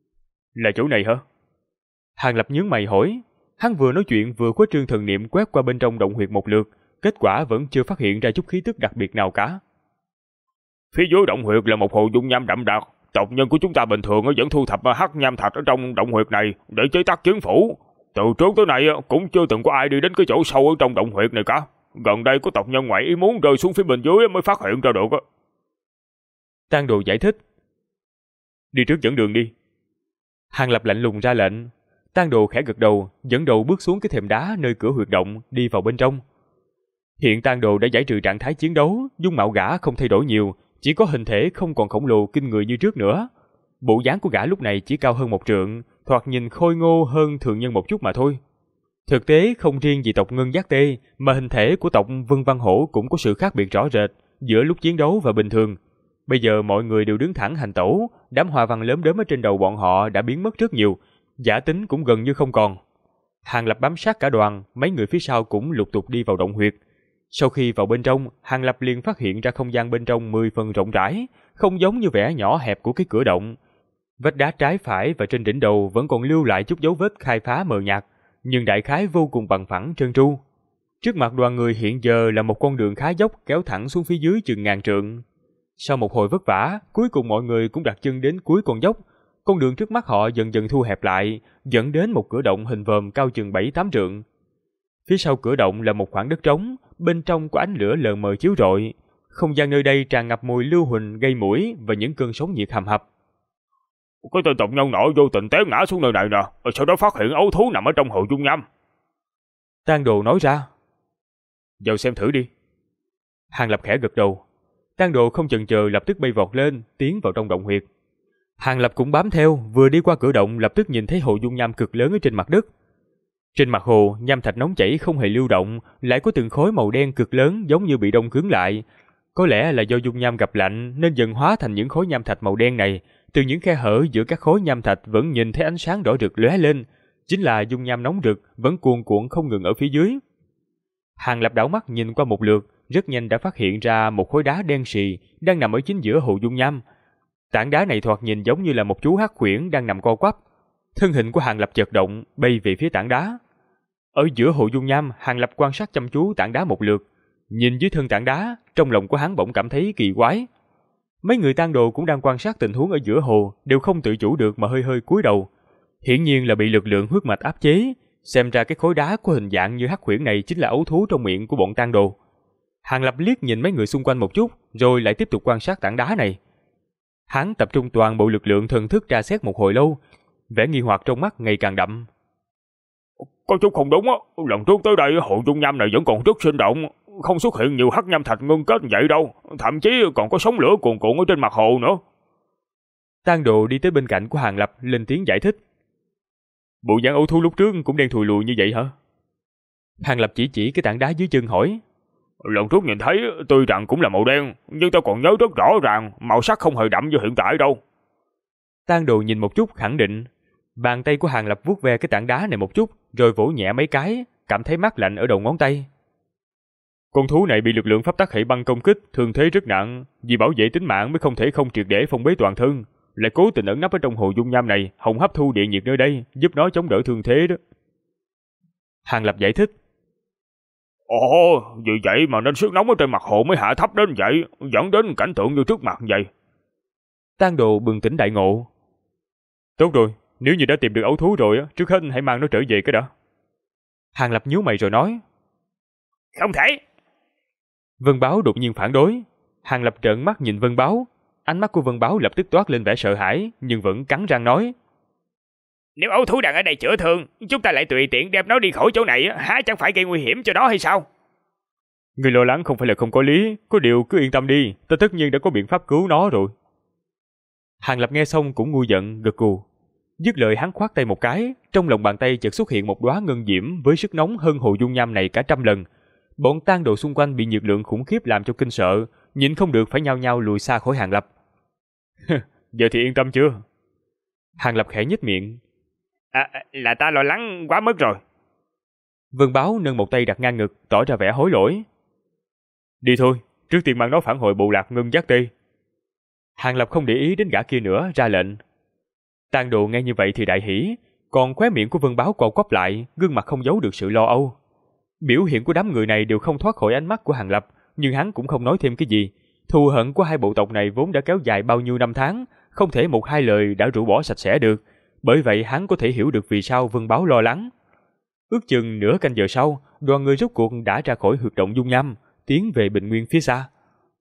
Là chỗ này hả? Hàng Lập nhướng mày hỏi. Hắn vừa nói chuyện vừa khuếch trương thần niệm quét qua bên trong động huyệt một lượt, kết quả vẫn chưa phát hiện ra chút khí tức đặc biệt nào cả. Phía dưới động huyệt là một hồ dung nham đậm đặc. Tộc nhân của chúng ta bình thường vẫn thu thập hắc nham thạch ở trong động huyệt này để chế tác chiến phủ. Từ trước tới nay cũng chưa từng có ai đi đến cái chỗ sâu ở trong động huyệt này cả. Gần đây có tộc nhân ngoại ý muốn rơi xuống phía bên dưới mới phát hiện ra được. Tang Đồ giải thích. Đi trước dẫn đường đi. Hàng Lập lạnh lùng ra lệnh. Tang Đồ khẽ gật đầu, dẫn đầu bước xuống cái thềm đá nơi cửa huyệt động, đi vào bên trong. Hiện Tang Đồ đã giải trừ trạng thái chiến đấu, dung mạo gã không thay đổi nhiều, chỉ có hình thể không còn khổng lồ kinh người như trước nữa. Bộ dáng của gã lúc này chỉ cao hơn 1 trượng, thoạt nhìn khôi ngô hơn thường nhân một chút mà thôi. Thực tế không riêng gì tộc Ngân Giác Tê, mà hình thể của tộc Vân Văn Hổ cũng có sự khác biệt rõ rệt giữa lúc chiến đấu và bình thường. Bây giờ mọi người đều đứng thẳng hành tẩu, đám hoa văn lớn đớm ở trên đầu bọn họ đã biến mất rất nhiều, giả tính cũng gần như không còn. Hàng Lập bám sát cả đoàn, mấy người phía sau cũng lục tục đi vào động huyệt. Sau khi vào bên trong, Hàng Lập liền phát hiện ra không gian bên trong 10 phần rộng rãi, không giống như vẻ nhỏ hẹp của cái cửa động. Vách đá trái phải và trên đỉnh đầu vẫn còn lưu lại chút dấu vết khai phá mờ nhạt, nhưng đại khái vô cùng bằng phẳng trơn tru. Trước mặt đoàn người hiện giờ là một con đường khá dốc kéo thẳng xuống phía dưới chừng 1000 trượng. Sau một hồi vất vả, cuối cùng mọi người cũng đặt chân đến cuối con dốc. Con đường trước mắt họ dần dần thu hẹp lại, dẫn đến một cửa động hình vòm cao chừng 7-8 trượng. Phía sau cửa động là một khoảng đất trống, bên trong có ánh lửa lờ mờ chiếu rọi. không gian nơi đây tràn ngập mùi lưu huỳnh gây mũi và những cơn sóng nhiệt hầm hập. Cái tên tộc nhân nọ vô tình té ngã xuống nơi này nè, sau đó phát hiện ấu thú nằm ở trong hồ dung nham. Tang Đồ nói ra. Vào xem thử đi. Hàng Lập khẽ gật đầu. Tang Đồ không chần chờ lập tức bay vọt lên, tiến vào trong động huyệt. Hàng Lập cũng bám theo, vừa đi qua cửa động lập tức nhìn thấy hồ dung nham cực lớn ở trên mặt đất. Trên mặt hồ, nham thạch nóng chảy không hề lưu động, lại có từng khối màu đen cực lớn giống như bị đông cứng lại. Có lẽ là do dung nham gặp lạnh nên dần hóa thành những khối nham thạch màu đen này. Từ những khe hở giữa các khối nham thạch vẫn nhìn thấy ánh sáng đỏ rực lóe lên, chính là dung nham nóng rực vẫn cuồn cuộn không ngừng ở phía dưới. Hàng Lập đảo mắt nhìn qua một lượt, rất nhanh đã phát hiện ra một khối đá đen sì đang nằm ở chính giữa hồ dung nham. Tảng đá này thoạt nhìn giống như là một chú hắc khuyển đang nằm co quắp. Thân hình của Hàng Lập chợt động, bay về phía tảng đá. Ở giữa hồ dung nham, Hàng Lập quan sát chăm chú tảng đá một lượt. Nhìn dưới thân tảng đá, trong lòng của hắn bỗng cảm thấy kỳ quái. Mấy người Tang Đồ cũng đang quan sát tình huống ở giữa hồ, đều không tự chủ được mà hơi hơi cúi đầu. Hiển nhiên là bị lực lượng huyết mạch áp chế. Xem ra cái khối đá có hình dạng như hắc khuyển này chính là ấu thú trong miệng của bọn Tang Đồ. Hàng Lập liếc nhìn mấy người xung quanh một chút, rồi lại tiếp tục quan sát tảng đá này. Hắn tập trung toàn bộ lực lượng thần thức tra xét một hồi lâu, vẻ nghi hoặc trong mắt ngày càng đậm. Có chút không đúng á, lần trước tới đây hồ dung nham này vẫn còn rất sinh động, không xuất hiện nhiều hắc nham thạch ngưng kết vậy đâu, thậm chí còn có sóng lửa cuồn cuộn ở trên mặt hồ nữa. Tang Đồ đi tới bên cạnh của Hàng Lập lên tiếng giải thích. Bộ dạng ấu thú lúc trước cũng đen thùi lùi như vậy hả? Hàng Lập chỉ cái tảng đá dưới chân hỏi. Lần trước nhìn thấy tuy rằng cũng là màu đen, nhưng tôi còn nhớ rất rõ ràng màu sắc không hề đậm như hiện tại đâu. Tang Đồ nhìn một chút khẳng định. Bàn tay của Hàng Lập vuốt ve cái tảng đá này một chút, rồi vỗ nhẹ mấy cái, cảm thấy mát lạnh ở đầu ngón tay. Con thú này bị lực lượng pháp tắc hệ băng công kích, thương thế rất nặng, vì bảo vệ tính mạng mới không thể không triệt để phong bế toàn thân, lại cố tình ẩn nấp ở trong hồ dung nham này, hòng hấp thu địa nhiệt nơi đây, giúp nó chống đỡ thương thế đó. Hàng Lập giải thích. Ồ, vì vậy mà nên sức nóng ở trên mặt hồ mới hạ thấp đến vậy, dẫn đến cảnh tượng như trước mặt vậy. Tang Đồ bừng tỉnh đại ngộ. Tốt rồi, nếu như đã tìm được ấu thú rồi, trước hết hãy mang nó trở về cái đã. Hàng Lập nhíu mày rồi nói. Không thể. Vân Báo đột nhiên phản đối. Hàng Lập trợn mắt nhìn Vân Báo. Ánh mắt của Vân Báo lập tức toát lên vẻ sợ hãi, nhưng vẫn cắn răng nói. Nếu ấu thú đang ở đây chữa thương, chúng ta lại tùy tiện đem nó đi khỏi chỗ này, há chẳng phải gây nguy hiểm cho nó hay sao? Người lo lắng không phải là không có lý, có điều cứ yên tâm đi, ta tất nhiên đã có biện pháp cứu nó rồi. Hàng Lập nghe xong cũng ngu giận, gật gù. Dứt lời hắn khoát tay một cái, trong lòng bàn tay chợt xuất hiện một đóa ngân diễm với sức nóng hơn hồ dung nham này cả 100 lần. Bọn Tang Đồ xung quanh bị nhiệt lượng khủng khiếp làm cho kinh sợ, nhịn không được phải nhao nhao lùi xa khỏi Hàng Lập. Giờ thì yên tâm chưa? Hàng Lập khẽ nhếch miệng. Là ta lo lắng quá mức rồi. Vân Báo nâng một tay đặt ngang ngực, tỏ ra vẻ hối lỗi. Đi thôi, trước tiên mang nó phản hồi bộ lạc ngân giác tê. Hàng Lập không để ý đến gã kia nữa, ra lệnh. Tang Đồ nghe như vậy thì đại hỉ, còn khóe miệng của Vân Báo co quắp lại, gương mặt không giấu được sự lo âu. Biểu hiện của đám người này đều không thoát khỏi ánh mắt của Hàng Lập, nhưng hắn cũng không nói thêm cái gì. Thù hận của hai bộ tộc này vốn đã kéo dài bao nhiêu năm tháng, không thể một hai lời đã rũ bỏ sạch sẽ được. Bởi vậy hắn có thể hiểu được vì sao Vân Báo lo lắng. Ước chừng nửa canh giờ sau, đoàn người rốt cuộc đã ra khỏi huyệt động dung nham, tiến về bình nguyên phía xa.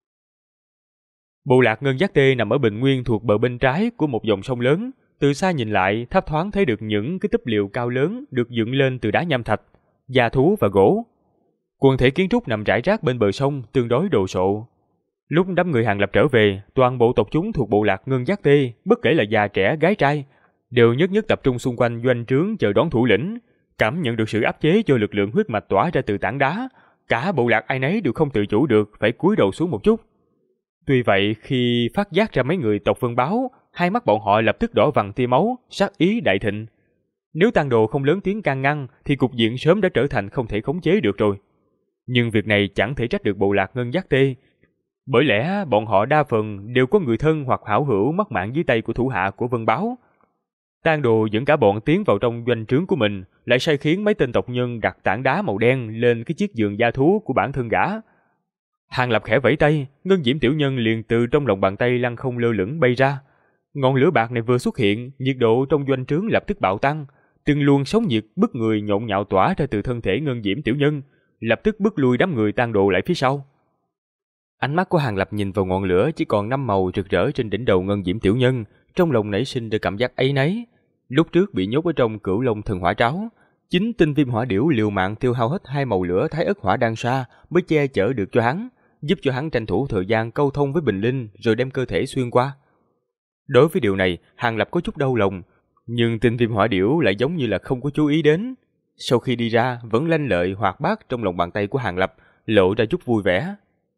Bộ lạc Ngân Giác Tê nằm ở bình nguyên thuộc bờ bên trái của một dòng sông lớn. Từ xa nhìn lại, thấp thoáng thấy được những cái túp liều cao lớn được dựng lên từ đá nham thạch, da thú và gỗ. Quần thể kiến trúc nằm rải rác bên bờ sông, tương đối đồ sộ. Lúc đám người Hàng Lập trở về, toàn bộ tộc chúng thuộc bộ lạc Ngân Giác Tê, bất kể là già trẻ gái trai, đều nhất nhất tập trung xung quanh doanh trướng chờ đón thủ lĩnh. Cảm nhận được sự áp chế do lực lượng huyết mạch tỏa ra từ tảng đá, cả bộ lạc ai nấy đều không tự chủ được phải cúi đầu xuống một chút. Tuy vậy, khi phát giác ra mấy người tộc Vân Báo, hai mắt bọn họ lập tức đỏ vằn tia máu, sát ý đại thịnh. Nếu Tang Đồ không lớn tiếng can ngăn, thì cục diện sớm đã trở thành không thể khống chế được rồi. Nhưng việc này chẳng thể trách được bộ lạc Ngân Giác Tê, bởi lẽ bọn họ đa phần đều có người thân hoặc hảo hữu mất mạng dưới tay của thủ hạ của Vân Báo. Tang Đồ dẫn cả bọn tiến vào trong doanh trướng của mình, lại sai khiến mấy tên tộc nhân đặt tảng đá màu đen lên cái chiếc giường da thú của bản thân gã. Hàng Lập khẽ vẫy tay, ngân diễm tiểu nhân liền từ trong lòng bàn tay lăng không lơ lửng bay ra. Ngọn lửa bạc này vừa xuất hiện, nhiệt độ trong doanh trướng lập tức bạo tăng, từng luồng sóng nhiệt bức người nhộn nhạo tỏa ra từ thân thể ngân diễm tiểu nhân, lập tức bức lui đám người Tang Đồ lại phía sau. Ánh mắt của Hàng Lập nhìn vào ngọn lửa chỉ còn 5 màu rực rỡ trên đỉnh đầu Ngân Diễm tiểu nhân, trong lòng nảy sinh ra cảm giác áy náy. Lúc trước bị nhốt ở trong Cửu Long Thần Hỏa Tráo, chính tinh viêm hỏa điểu liều mạng tiêu hao hết 2 màu lửa Thái Ức Hỏa Đan Sa mới che chở được cho hắn, giúp cho hắn tranh thủ thời gian câu thông với Bình Linh rồi đem cơ thể xuyên qua. Đối với điều này, Hàng Lập có chút đau lòng, nhưng tinh viêm hỏa điểu lại giống như là không có chú ý đến. Sau khi đi ra, vẫn lanh lợi hoạt bát trong lòng bàn tay của Hàng Lập, lộ ra chút vui vẻ.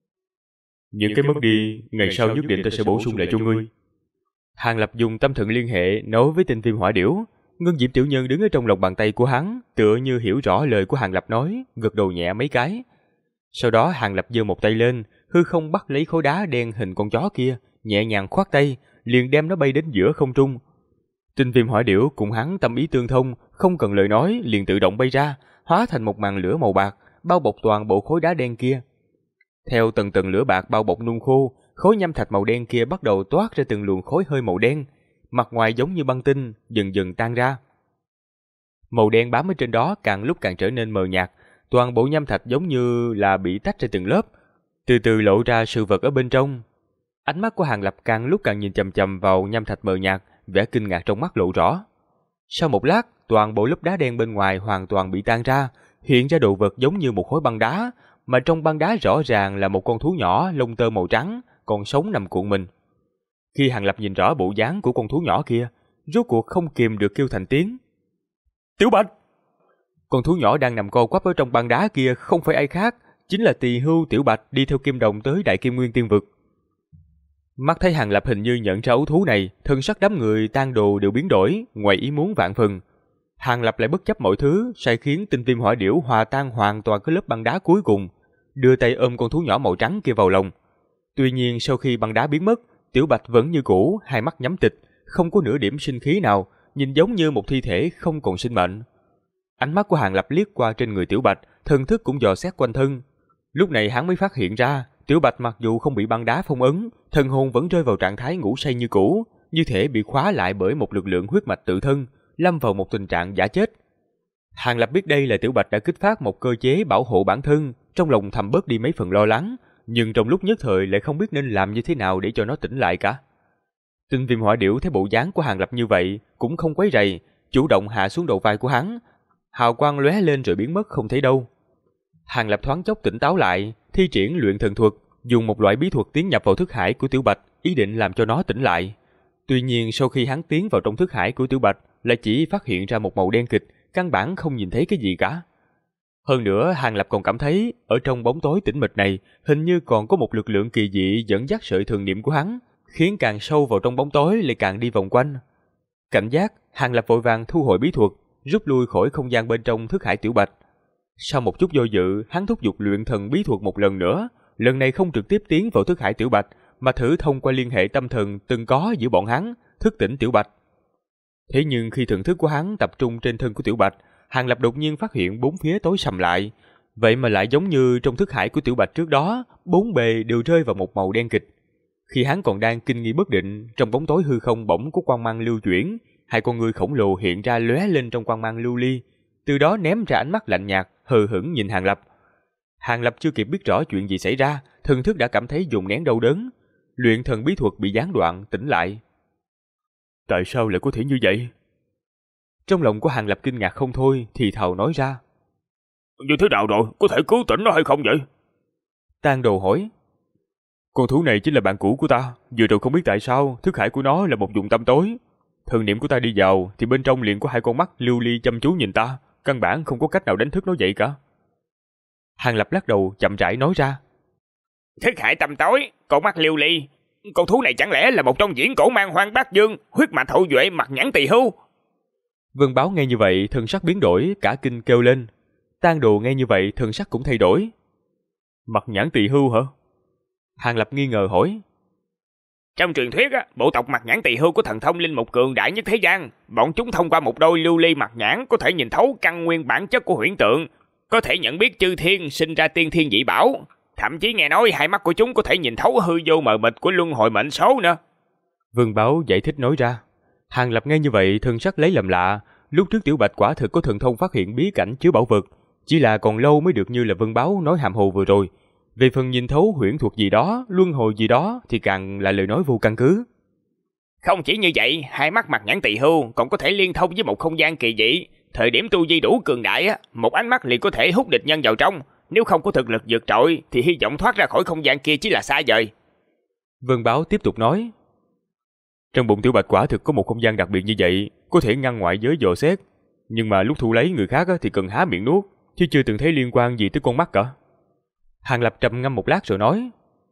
Những cái mất đi, ngày sau nhất định ta sẽ bổ sung lại cho ngươi. Hàng Lập dùng tâm thần liên hệ nói với tinh viêm hỏa điểu. Ngân Diễm tiểu nhân đứng ở trong lòng bàn tay của hắn, tựa như hiểu rõ lời của Hàng Lập nói, gật đầu nhẹ mấy cái. Sau đó Hàng Lập giơ một tay lên, hư không bắt lấy khối đá đen hình con chó kia, nhẹ nhàng khoát tay, liền đem nó bay đến giữa không trung. Tinh viêm hỏa điểu cùng hắn tâm ý tương thông, không cần lời nói liền tự động bay ra, hóa thành một màn lửa màu bạc, bao bọc toàn bộ khối đá đen kia. Theo tầng tầng lửa bạc bao bọc nung khô, khối nham thạch màu đen kia bắt đầu toát ra từng luồng khói hơi màu đen, mặt ngoài giống như băng tinh, dần dần tan ra. Màu đen bám ở trên đó càng lúc càng trở nên mờ nhạt, toàn bộ nham thạch giống như là bị tách ra từng lớp, từ từ lộ ra sự vật ở bên trong. Ánh mắt của Hàng Lập càng lúc càng nhìn chằm chằm vào nham thạch mờ nhạt, vẻ kinh ngạc trong mắt lộ rõ. Sau một lát, toàn bộ lớp đá đen bên ngoài hoàn toàn bị tan ra, hiện ra đồ vật giống như một khối băng đá, mà trong băng đá rõ ràng là một con thú nhỏ lông tơ màu trắng, còn sống nằm cuộn mình. Khi Hàng Lập nhìn rõ bộ dáng của con thú nhỏ kia, rốt cuộc không kìm được kêu thành tiếng. Tiểu Bạch! Con thú nhỏ đang nằm co quắp ở trong băng đá kia không phải ai khác, chính là Tỳ Hưu Tiểu Bạch đi theo Kim Đồng tới Đại Kim Nguyên Tiên Vực. Mắt thấy Hàng Lập hình như nhận ra ấu thú này, thân sắc đám người tan đồ đều biến đổi, ngoài ý muốn vạn phần. Hàng Lập lại bất chấp mọi thứ, sai khiến tinh viêm hỏa điểu hòa tan hoàn toàn cái lớp băng đá cuối cùng, đưa tay ôm con thú nhỏ màu trắng kia vào lòng. Tuy nhiên sau khi băng đá biến mất, Tiểu Bạch vẫn như cũ, hai mắt nhắm tịch, không có nửa điểm sinh khí nào, nhìn giống như một thi thể không còn sinh mệnh. Ánh mắt của Hàng Lập liếc qua trên người Tiểu Bạch, thần thức cũng dò xét quanh thân. Lúc này hắn mới phát hiện ra, Tiểu Bạch mặc dù không bị băng đá phong ấn, thần hồn vẫn rơi vào trạng thái ngủ say như cũ, như thể bị khóa lại bởi một lực lượng huyết mạch tự thân, lâm vào một tình trạng giả chết. Hàng Lập biết đây là Tiểu Bạch đã kích phát một cơ chế bảo hộ bản thân, trong lòng thầm bớt đi mấy phần lo lắng, nhưng trong lúc nhất thời lại không biết nên làm như thế nào để cho nó tỉnh lại cả. Tinh viêm hỏa điểu thấy bộ dáng của Hàng Lập như vậy, cũng không quấy rầy, chủ động hạ xuống đầu vai của hắn, hào quang lóe lên rồi biến mất không thấy đâu. Hàng Lập thoáng chốc tỉnh táo lại, thi triển luyện thần thuật, dùng một loại bí thuật tiến nhập vào thức hải của Tiểu Bạch, ý định làm cho nó tỉnh lại. Tuy nhiên sau khi hắn tiến vào trong thức hải của Tiểu Bạch, lại chỉ phát hiện ra một màu đen kịch, căn bản không nhìn thấy cái gì cả. Hơn nữa, Hàng Lập còn cảm thấy, ở trong bóng tối tĩnh mịch này, hình như còn có một lực lượng kỳ dị dẫn dắt sợi thần niệm của hắn, khiến càng sâu vào trong bóng tối lại càng đi vòng quanh. Cảnh giác, Hàng Lập vội vàng thu hồi bí thuật, rút lui khỏi không gian bên trong thức hải Tiểu Bạch. Sau một chút do dự, hắn thúc giục luyện thần bí thuật một lần nữa, lần này không trực tiếp tiến vào thức hải Tiểu Bạch, mà thử thông qua liên hệ tâm thần từng có giữa bọn hắn, thức tỉnh Tiểu Bạch. Thế nhưng khi thần thức của hắn tập trung trên thân của Tiểu Bạch, Hàng Lập đột nhiên phát hiện bốn phía tối sầm lại, vậy mà lại giống như trong thức hải của Tiểu Bạch trước đó, bốn bề đều rơi vào một màu đen kịch. Khi hắn còn đang kinh nghi bất định, trong bóng tối hư không bỗng có quang mang lưu chuyển, hai con người khổng lồ hiện ra lóe lên trong quang mang lưu ly, từ đó ném ra ánh mắt lạnh nhạt, hờ hững nhìn Hàng Lập. Hàng Lập chưa kịp biết rõ chuyện gì xảy ra, thần thức đã cảm thấy dồn nén đau đớn, luyện thần bí thuật bị gián đoạn, tỉnh lại. Tại sao lại có thể như vậy? Trong lòng của Hàng Lập kinh ngạc không thôi, thì thào nói ra. Như thế nào rồi, có thể cứu tỉnh nó hay không vậy? Tang Đồ hỏi. Con thú này chính là bạn cũ của ta, vừa rồi không biết tại sao thức hải của nó là một vùng tăm tối. Thần niệm của ta đi vào thì bên trong liền có hai con mắt lưu ly chăm chú nhìn ta, căn bản không có cách nào đánh thức nó dậy cả. Hàng Lập lắc đầu chậm rãi nói ra. Thức hải tăm tối, con mắt lưu ly, con thú này chẳng lẽ là một trong viễn cổ man hoang bát dương, huyết mạch hậu duệ mặt nhãn Tỳ Hưu? Vân Báo nghe như vậy, thần sắc biến đổi, cả kinh kêu lên. Tang Đồ nghe như vậy, thần sắc cũng thay đổi. Mặt nhãn Tỳ Hưu hả? Hàng Lập nghi ngờ hỏi. Trong truyền thuyết, bộ tộc mặt nhãn Tỳ Hưu của thần thông linh mục cường đại nhất thế gian, bọn chúng thông qua một đôi lưu ly mặt nhãn có thể nhìn thấu căn nguyên bản chất của huyễn tượng, có thể nhận biết chư thiên sinh ra tiên thiên dị bảo, thậm chí nghe nói hai mắt của chúng có thể nhìn thấu hư vô mờ mịt của luân hồi mệnh số nữa. Vân Báo giải thích nói ra. Hàng Lập nghe như vậy, thần sắc lấy làm lạ, lúc trước Tiểu Bạch quả thực có thần thông phát hiện bí cảnh chứa bảo vật, chỉ là còn lâu mới được như là Vân Báo nói hàm hồ vừa rồi. Về phần nhìn thấu huyễn thuật gì đó, luân hồi gì đó thì càng là lời nói vô căn cứ. Không chỉ như vậy, hai mắt mặt nhãn tỳ hưu còn có thể liên thông với một không gian kỳ dị. Thời điểm tu vi đủ cường đại á, một ánh mắt liền có thể hút địch nhân vào trong. Nếu không có thực lực vượt trội thì hy vọng thoát ra khỏi không gian kia chỉ là xa vời. Vân Báo tiếp tục nói. Trong bụng Tiểu Bạch quả thực có một không gian đặc biệt như vậy, có thể ngăn ngoại giới dò xét. Nhưng mà lúc thu lấy người khác thì cần há miệng nuốt, chứ chưa từng thấy liên quan gì tới con mắt cả. Hàng Lập trầm ngâm một lát rồi nói.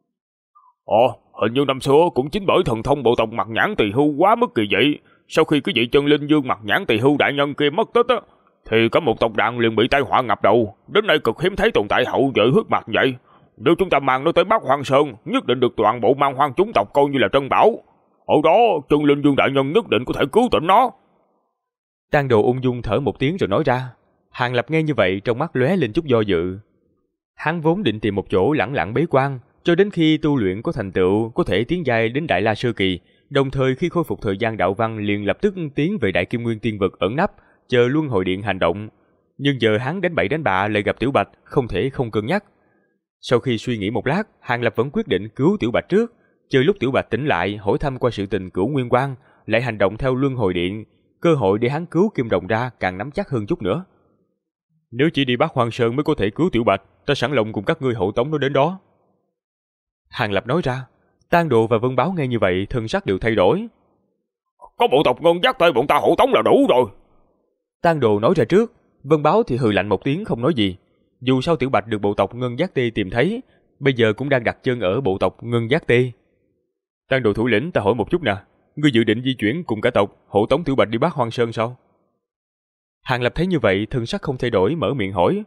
Hình như năm xưa cũng chính bởi thần thông bộ tộc mặt nhãn tỳ hưu quá mức kỳ dị. Sau khi cái vị chân linh dương mặt nhãn tỳ hưu đại nhân kia mất tích á, thì có một tộc đàn liền bị tai họa ngập đầu. Đến nay cực hiếm thấy tồn tại hậu vệ huyết mạch vậy. Nếu chúng ta mang nó tới Bắc Hoang Sơn, nhất định được toàn bộ Man Hoang chúng tộc coi như là trân bảo. Ở đó chân linh dương đại nhân nhất định có thể cứu tỉnh nó. Tang Đồ ung dung thở một tiếng rồi nói ra. Hàng Lập nghe như vậy trong mắt lóe lên chút do dự. Hắn vốn định tìm một chỗ lẳng lặng bế quan, cho đến khi tu luyện có thành tựu có thể tiến giai đến Đại La Sơ Kỳ, đồng thời khi khôi phục thời gian đạo văn liền lập tức tiến về Đại Kim Nguyên Tiên Vực ẩn nấp, chờ Luân Hồi Điện hành động. Nhưng giờ hắn đánh bậy đánh bạ lại gặp Tiểu Bạch, không thể không cân nhắc. Sau khi suy nghĩ một lát, Hàng Lập vẫn quyết định cứu Tiểu Bạch trước, chờ lúc Tiểu Bạch tỉnh lại hỏi thăm qua sự tình Cửu Nguyên Quang, lại hành động theo Luân Hồi Điện, cơ hội để hắn cứu Kim Đồng ra càng nắm chắc hơn chút nữa. Nếu chỉ đi Bắc Hoang Sơn mới có thể cứu Tiểu Bạch, ta sẵn lòng cùng các ngươi hộ tống nó đến đó. Hàng Lập nói ra. Tang Đồ và Vân Báo nghe như vậy thân sắc đều thay đổi. Có bộ tộc Ngân Giác Tê bọn ta hộ tống là đủ rồi. Tang Đồ nói ra trước, Vân Báo thì hừ lạnh một tiếng không nói gì. Dù sao Tiểu Bạch được bộ tộc Ngân Giác Tê tìm thấy, bây giờ cũng đang đặt chân ở bộ tộc Ngân Giác Tê. Tang Đồ thủ lĩnh, ta hỏi một chút nè, ngươi dự định di chuyển cùng cả tộc hộ tống Tiểu Bạch đi Bắc Hoang Sơn sao? Hàng Lập thấy như vậy thân sắc không thay đổi, mở miệng hỏi.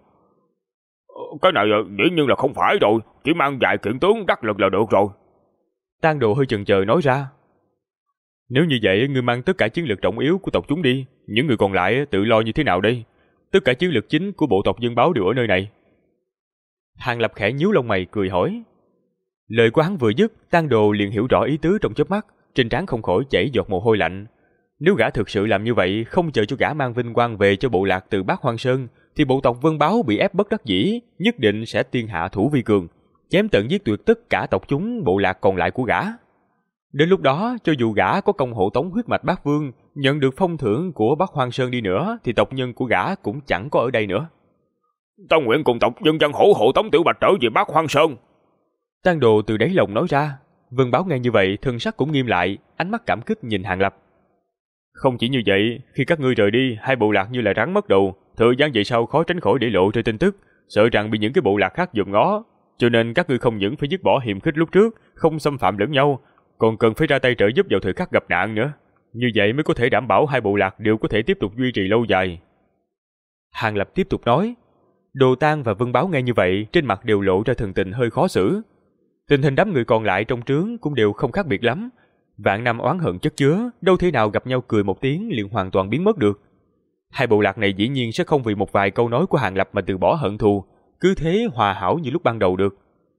Cái này dĩ nhiên là không phải rồi, chỉ mang vài kiện tướng đắc lực là được rồi. Tang Đồ hơi chần chờ nói ra. Nếu như vậy ngươi mang tất cả chiến lược trọng yếu của tộc chúng đi, những người còn lại tự lo như thế nào đây? Tất cả chiến lược chính của bộ tộc Dân Báo đều ở nơi này. Hàng Lập khẽ nhíu lông mày cười hỏi. Lời của hắn vừa dứt, Tang Đồ liền hiểu rõ ý tứ trong chớp mắt, trên trán không khỏi chảy giọt mồ hôi lạnh. Nếu gã thực sự làm như vậy, không chờ cho gã mang vinh quang về cho bộ lạc từ Bắc Hoang Sơn, thì bộ tộc Vân Báo bị ép bất đắc dĩ, nhất định sẽ tiên hạ thủ vi cường, chém tận giết tuyệt tất cả tộc chúng bộ lạc còn lại của gã. Đến lúc đó, cho dù gã có công hộ tống huyết mạch Bát Vương, nhận được phong thưởng của Bắc Hoang Sơn đi nữa, thì tộc nhân của gã cũng chẳng có ở đây nữa. Ta nguyện cùng tộc dân dân hộ tống Tiểu Bạch trở về Bắc Hoang Sơn. Tang Đồ từ đáy lòng nói ra. Vân Báo nghe như vậy, thân sắc cũng nghiêm lại, ánh mắt cảm kích nhìn Hàng Lập. Không chỉ như vậy, khi các ngươi rời đi, hai bộ lạc như là rắn mất đầu, thời gian về sau khó tránh khỏi để lộ ra tin tức, sợ rằng bị những cái bộ lạc khác dòm ngó, cho nên các ngươi không những phải dứt bỏ hiềm khích lúc trước, không xâm phạm lẫn nhau, còn cần phải ra tay trợ giúp vào thời khắc gặp nạn nữa. Như vậy mới có thể đảm bảo hai bộ lạc đều có thể tiếp tục duy trì lâu dài. Hàng Lập tiếp tục nói. Đồ Tang và Vân Báo nghe như vậy, trên mặt đều lộ ra thần tình hơi khó xử. Tình hình đám người còn lại trong trướng cũng đều không khác biệt lắm. Vạn năm oán hận chất chứa, đâu thể nào gặp nhau cười một tiếng liền hoàn toàn biến mất được. Hai bộ lạc này dĩ nhiên sẽ không vì một vài câu nói của Hàng Lập mà từ bỏ hận thù, cứ thế hòa hảo như lúc ban đầu được.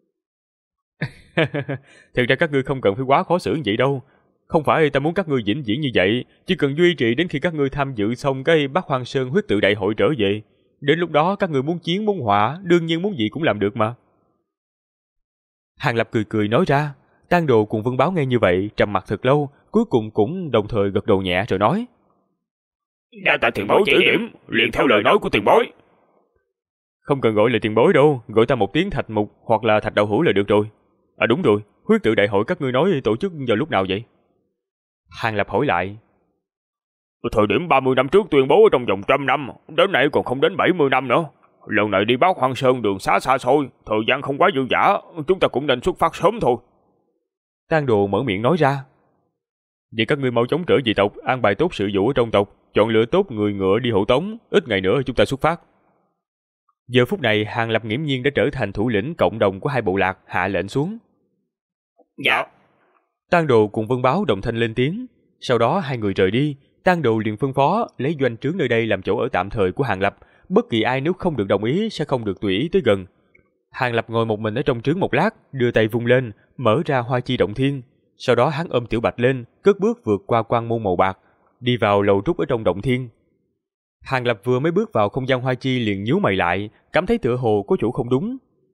Thực ra các ngươi không cần phải quá khó xử như vậy đâu. Không phải ta muốn các ngươi vĩnh viễn như vậy, chỉ cần duy trì đến khi các ngươi tham dự xong cái Bắc Hoang Sơn huyết tự đại hội trở về. Đến lúc đó các ngươi muốn chiến muốn hỏa, đương nhiên muốn gì cũng làm được mà. Hàng Lập cười cười nói ra. Tang Đồ cùng Vân Báo nghe như vậy, trầm mặt thật lâu, cuối cùng cũng đồng thời gật đầu nhẹ rồi nói. Đa tạ tiền bối chỉ điểm, liền theo lời nói của tiền bối. Không cần gọi là tiền bối đâu, gọi ta một tiếng Thạch Mục hoặc là Thạch Đạo Hữu là được rồi. À đúng rồi, huyết tự đại hội các ngươi nói tổ chức vào lúc nào vậy? Hàng Lập hỏi lại. Thời điểm 30 năm trước tuyên bố trong vòng 100 năm, đến nay còn không đến 70 năm nữa. Lần này đi Bắc Hoang Sơn đường xá xa xôi, thời gian không quá dư dả, chúng ta cũng nên xuất phát sớm thôi. Tang Đồ mở miệng nói ra. Vậy các ngươi mau chóng trở về tộc, an bài tốt sự vụ ở trong tộc, chọn lựa tốt người ngựa đi hộ tống, ít ngày nữa chúng ta xuất phát. Giờ phút này Hàng Lập nghiễm nhiên đã trở thành thủ lĩnh cộng đồng của hai bộ lạc, hạ lệnh xuống. Dạ. Tang Đồ cùng Vân Báo đồng thanh lên tiếng, sau đó hai người rời đi. Tang Đồ liền phân phó lấy doanh trướng nơi đây làm chỗ ở tạm thời của Hàng Lập, bất kỳ ai nếu không được đồng ý sẽ không được tùy ý tới gần. Hàng Lập ngồi một mình ở trong trướng một lát, đưa tay vung lên, mở ra Hoa Chi Động Thiên, sau đó hắn ôm Tiểu Bạch lên, cất bước vượt qua quan môn màu bạc, đi vào lầu trúc ở trong động thiên. Hàng Lập vừa mới bước vào không gian Hoa Chi liền nhíu mày lại, cảm thấy tựa hồ có chỗ không đúng.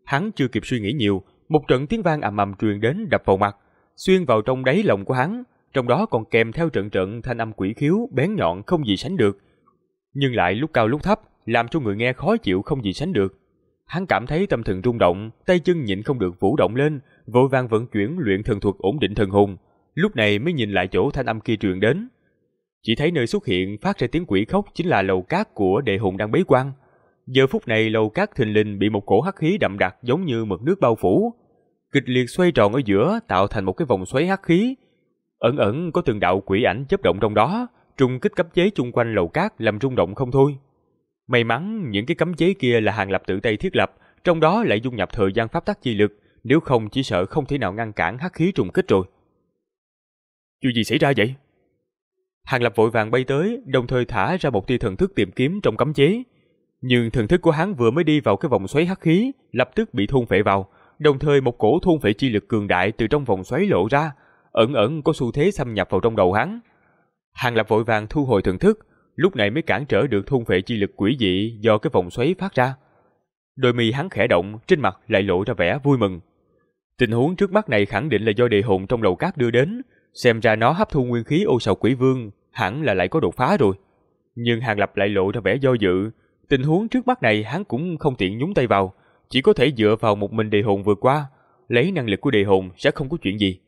Hắn chưa kịp suy nghĩ nhiều, một trận tiếng vang ầm ầm truyền đến đập vào mặt, xuyên vào trong đáy lòng của hắn, trong đó còn kèm theo trận trận thanh âm quỷ khiếu bén nhọn không gì sánh được, nhưng lại lúc cao lúc thấp, làm cho người nghe khó chịu không gì sánh được. Hắn cảm thấy tâm thần rung động, tay chân nhịn không được vũ động lên, vội vàng vận chuyển luyện thần thuật ổn định thần hồn. Lúc này mới nhìn lại chỗ thanh âm kia truyền đến. Chỉ thấy nơi xuất hiện phát ra tiếng quỷ khóc chính là lầu cát của đệ hồn đang bế quan. Giờ phút này lầu cát thình lình bị một cổ hắc khí đậm đặc giống như mực nước bao phủ, kịch liệt xoay tròn ở giữa tạo thành một cái vòng xoáy hắc khí. Ẩn ẩn có từng đạo quỷ ảnh chớp động trong đó, trùng kích cấm chế chung quanh lầu cát làm rung động không thôi. May mắn những cái cấm chế kia là Hàng Lập tự tay thiết lập, trong đó lại dung nhập thời gian pháp tắc chi lực, nếu không chỉ sợ không thể nào ngăn cản hắc khí trùng kích rồi. Chuyện gì xảy ra vậy? Hàng Lập vội vàng bay tới, đồng thời thả ra một tia thần thức tìm kiếm trong cấm chế. Nhưng thần thức của hắn vừa mới đi vào cái vòng xoáy hắc khí, lập tức bị thôn phệ vào, đồng thời một cổ thôn phệ chi lực cường đại từ trong vòng xoáy lộ ra, ẩn ẩn có xu thế xâm nhập vào trong đầu hắn. Hàng Lập vội vàng thu hồi thần thức, lúc này mới cản trở được thôn phệ chi lực quỷ dị do cái vòng xoáy phát ra. Đôi mi hắn khẽ động, trên mặt lại lộ ra vẻ vui mừng. Tình huống trước mắt này khẳng định là do đề hồn trong lầu cát đưa đến, xem ra nó hấp thu nguyên khí ô sầu quỷ vương, hẳn là lại có đột phá rồi. Nhưng Hàng Lập lại lộ ra vẻ do dự, tình huống trước mắt này hắn cũng không tiện nhúng tay vào, chỉ có thể dựa vào một mình đề hồn vượt qua, lấy năng lực của đề hồn sẽ không có chuyện gì.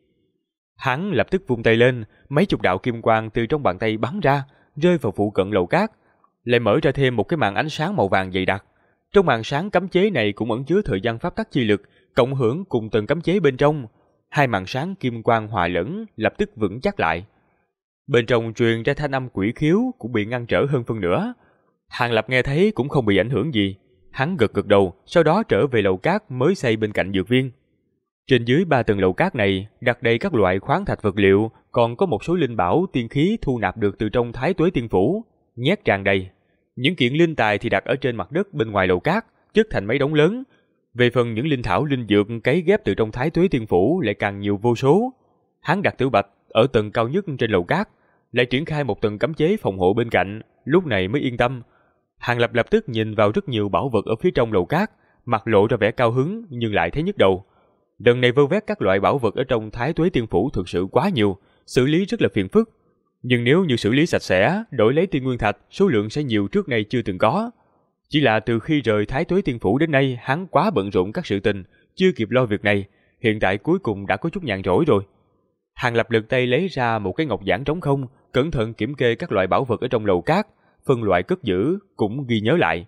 Hắn lập tức vung tay lên, mấy chục đạo kim quang từ trong bàn tay bắn ra, rơi vào phụ cận lầu cát, lại mở ra thêm một cái màn ánh sáng màu vàng dày đặc. Trong màn sáng cấm chế này cũng ẩn chứa thời gian pháp tắc chi lực, cộng hưởng cùng từng cấm chế bên trong. Hai màn sáng kim quang hòa lẫn, lập tức vững chắc lại. Bên trong truyền ra thanh âm quỷ khiếu cũng bị ngăn trở hơn phân nửa. Hàng Lập nghe thấy cũng không bị ảnh hưởng gì. Hắn gật gật đầu, sau đó trở về lầu cát mới xây bên cạnh dược viên. Trên dưới 3 tầng lầu cát này đặt đầy các loại khoáng thạch vật liệu, còn có một số linh bảo tiên khí thu nạp được từ trong Thái Tuế Tiên Phủ, nhét tràn đầy. Những kiện linh tài thì đặt ở trên mặt đất bên ngoài lầu cát, chất thành mấy đống lớn. Về phần những linh thảo linh dược cấy ghép từ trong Thái Tuế Tiên Phủ lại càng nhiều vô số. Hắn đặt Tiểu Bạch ở tầng cao nhất trên lầu cát, lại triển khai một tầng cấm chế phòng hộ bên cạnh, lúc này mới yên tâm. Hàng Lập lập tức nhìn vào rất nhiều bảo vật ở phía trong lầu cát, mặt lộ ra vẻ cao hứng nhưng lại thấy nhức đầu. Lần này vơ vét các loại bảo vật ở trong Thái Tuế Tiên Phủ thực sự quá nhiều, xử lý rất là phiền phức. Nhưng nếu như xử lý sạch sẽ, đổi lấy tiên nguyên thạch, số lượng sẽ nhiều trước nay chưa từng có. Chỉ là từ khi rời Thái Tuế Tiên Phủ đến nay, hắn quá bận rộn các sự tình, chưa kịp lo việc này, hiện tại cuối cùng đã có chút nhàn rỗi rồi. Hàng Lập lật tay lấy ra một cái ngọc giản trống không, cẩn thận kiểm kê các loại bảo vật ở trong lầu cát, phân loại cất giữ, cũng ghi nhớ lại.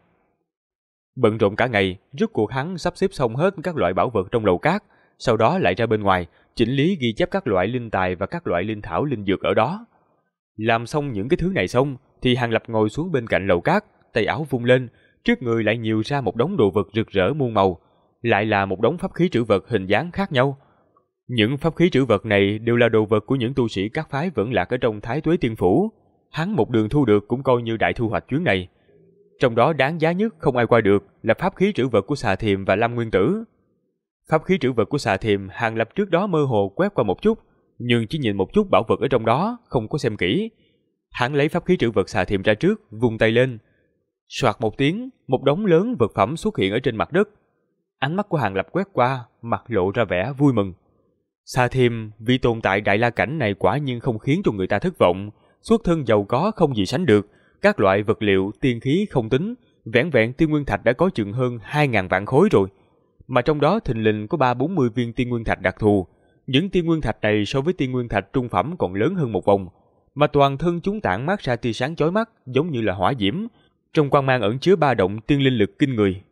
Bận rộn cả ngày, rốt cuộc hắn sắp xếp xong hết các loại bảo vật trong lầu cát, sau đó lại ra bên ngoài, chỉnh lý ghi chép các loại linh tài và các loại linh thảo linh dược ở đó. Làm xong những cái thứ này xong, thì Hàng Lập ngồi xuống bên cạnh lầu cát, tay áo vung lên, trước người lại nhiều ra một đống đồ vật rực rỡ muôn màu, lại là một đống pháp khí trữ vật hình dáng khác nhau. Những pháp khí trữ vật này đều là đồ vật của những tu sĩ các phái vẫn lạc ở trong Thái Tuế Tiên Phủ, hắn một đường thu được cũng coi như đại thu hoạch chuyến này. Trong đó đáng giá nhất không ai qua được là pháp khí trữ vật của Xà Thiềm và Lâm Nguyên Tử. Pháp khí trữ vật của Xà Thiềm Hàng Lập trước đó mơ hồ quét qua một chút, nhưng chỉ nhìn một chút bảo vật ở trong đó, không có xem kỹ. Hắn lấy pháp khí trữ vật Xà Thiềm ra trước, vung tay lên. Soạt một tiếng, một đống lớn vật phẩm xuất hiện ở trên mặt đất. Ánh mắt của Hàng Lập quét qua, mặt lộ ra vẻ vui mừng. Xà Thiềm, vị tồn tại đại la cảnh này quả nhiên không khiến cho người ta thất vọng, xuất thân giàu có không gì sánh được, các loại vật liệu, tiên khí không tính, vẻn vẹn tiên nguyên thạch đã có chừng hơn 2.000 vạn khối rồi. Mà trong đó thình lình có 30-40 viên tiên nguyên thạch đặc thù. Những tiên nguyên thạch này so với tiên nguyên thạch trung phẩm còn lớn hơn một vòng, mà toàn thân chúng tản mát ra tia sáng chói mắt giống như là hỏa diễm, trong quang mang ẩn chứa ba động tiên linh lực kinh người.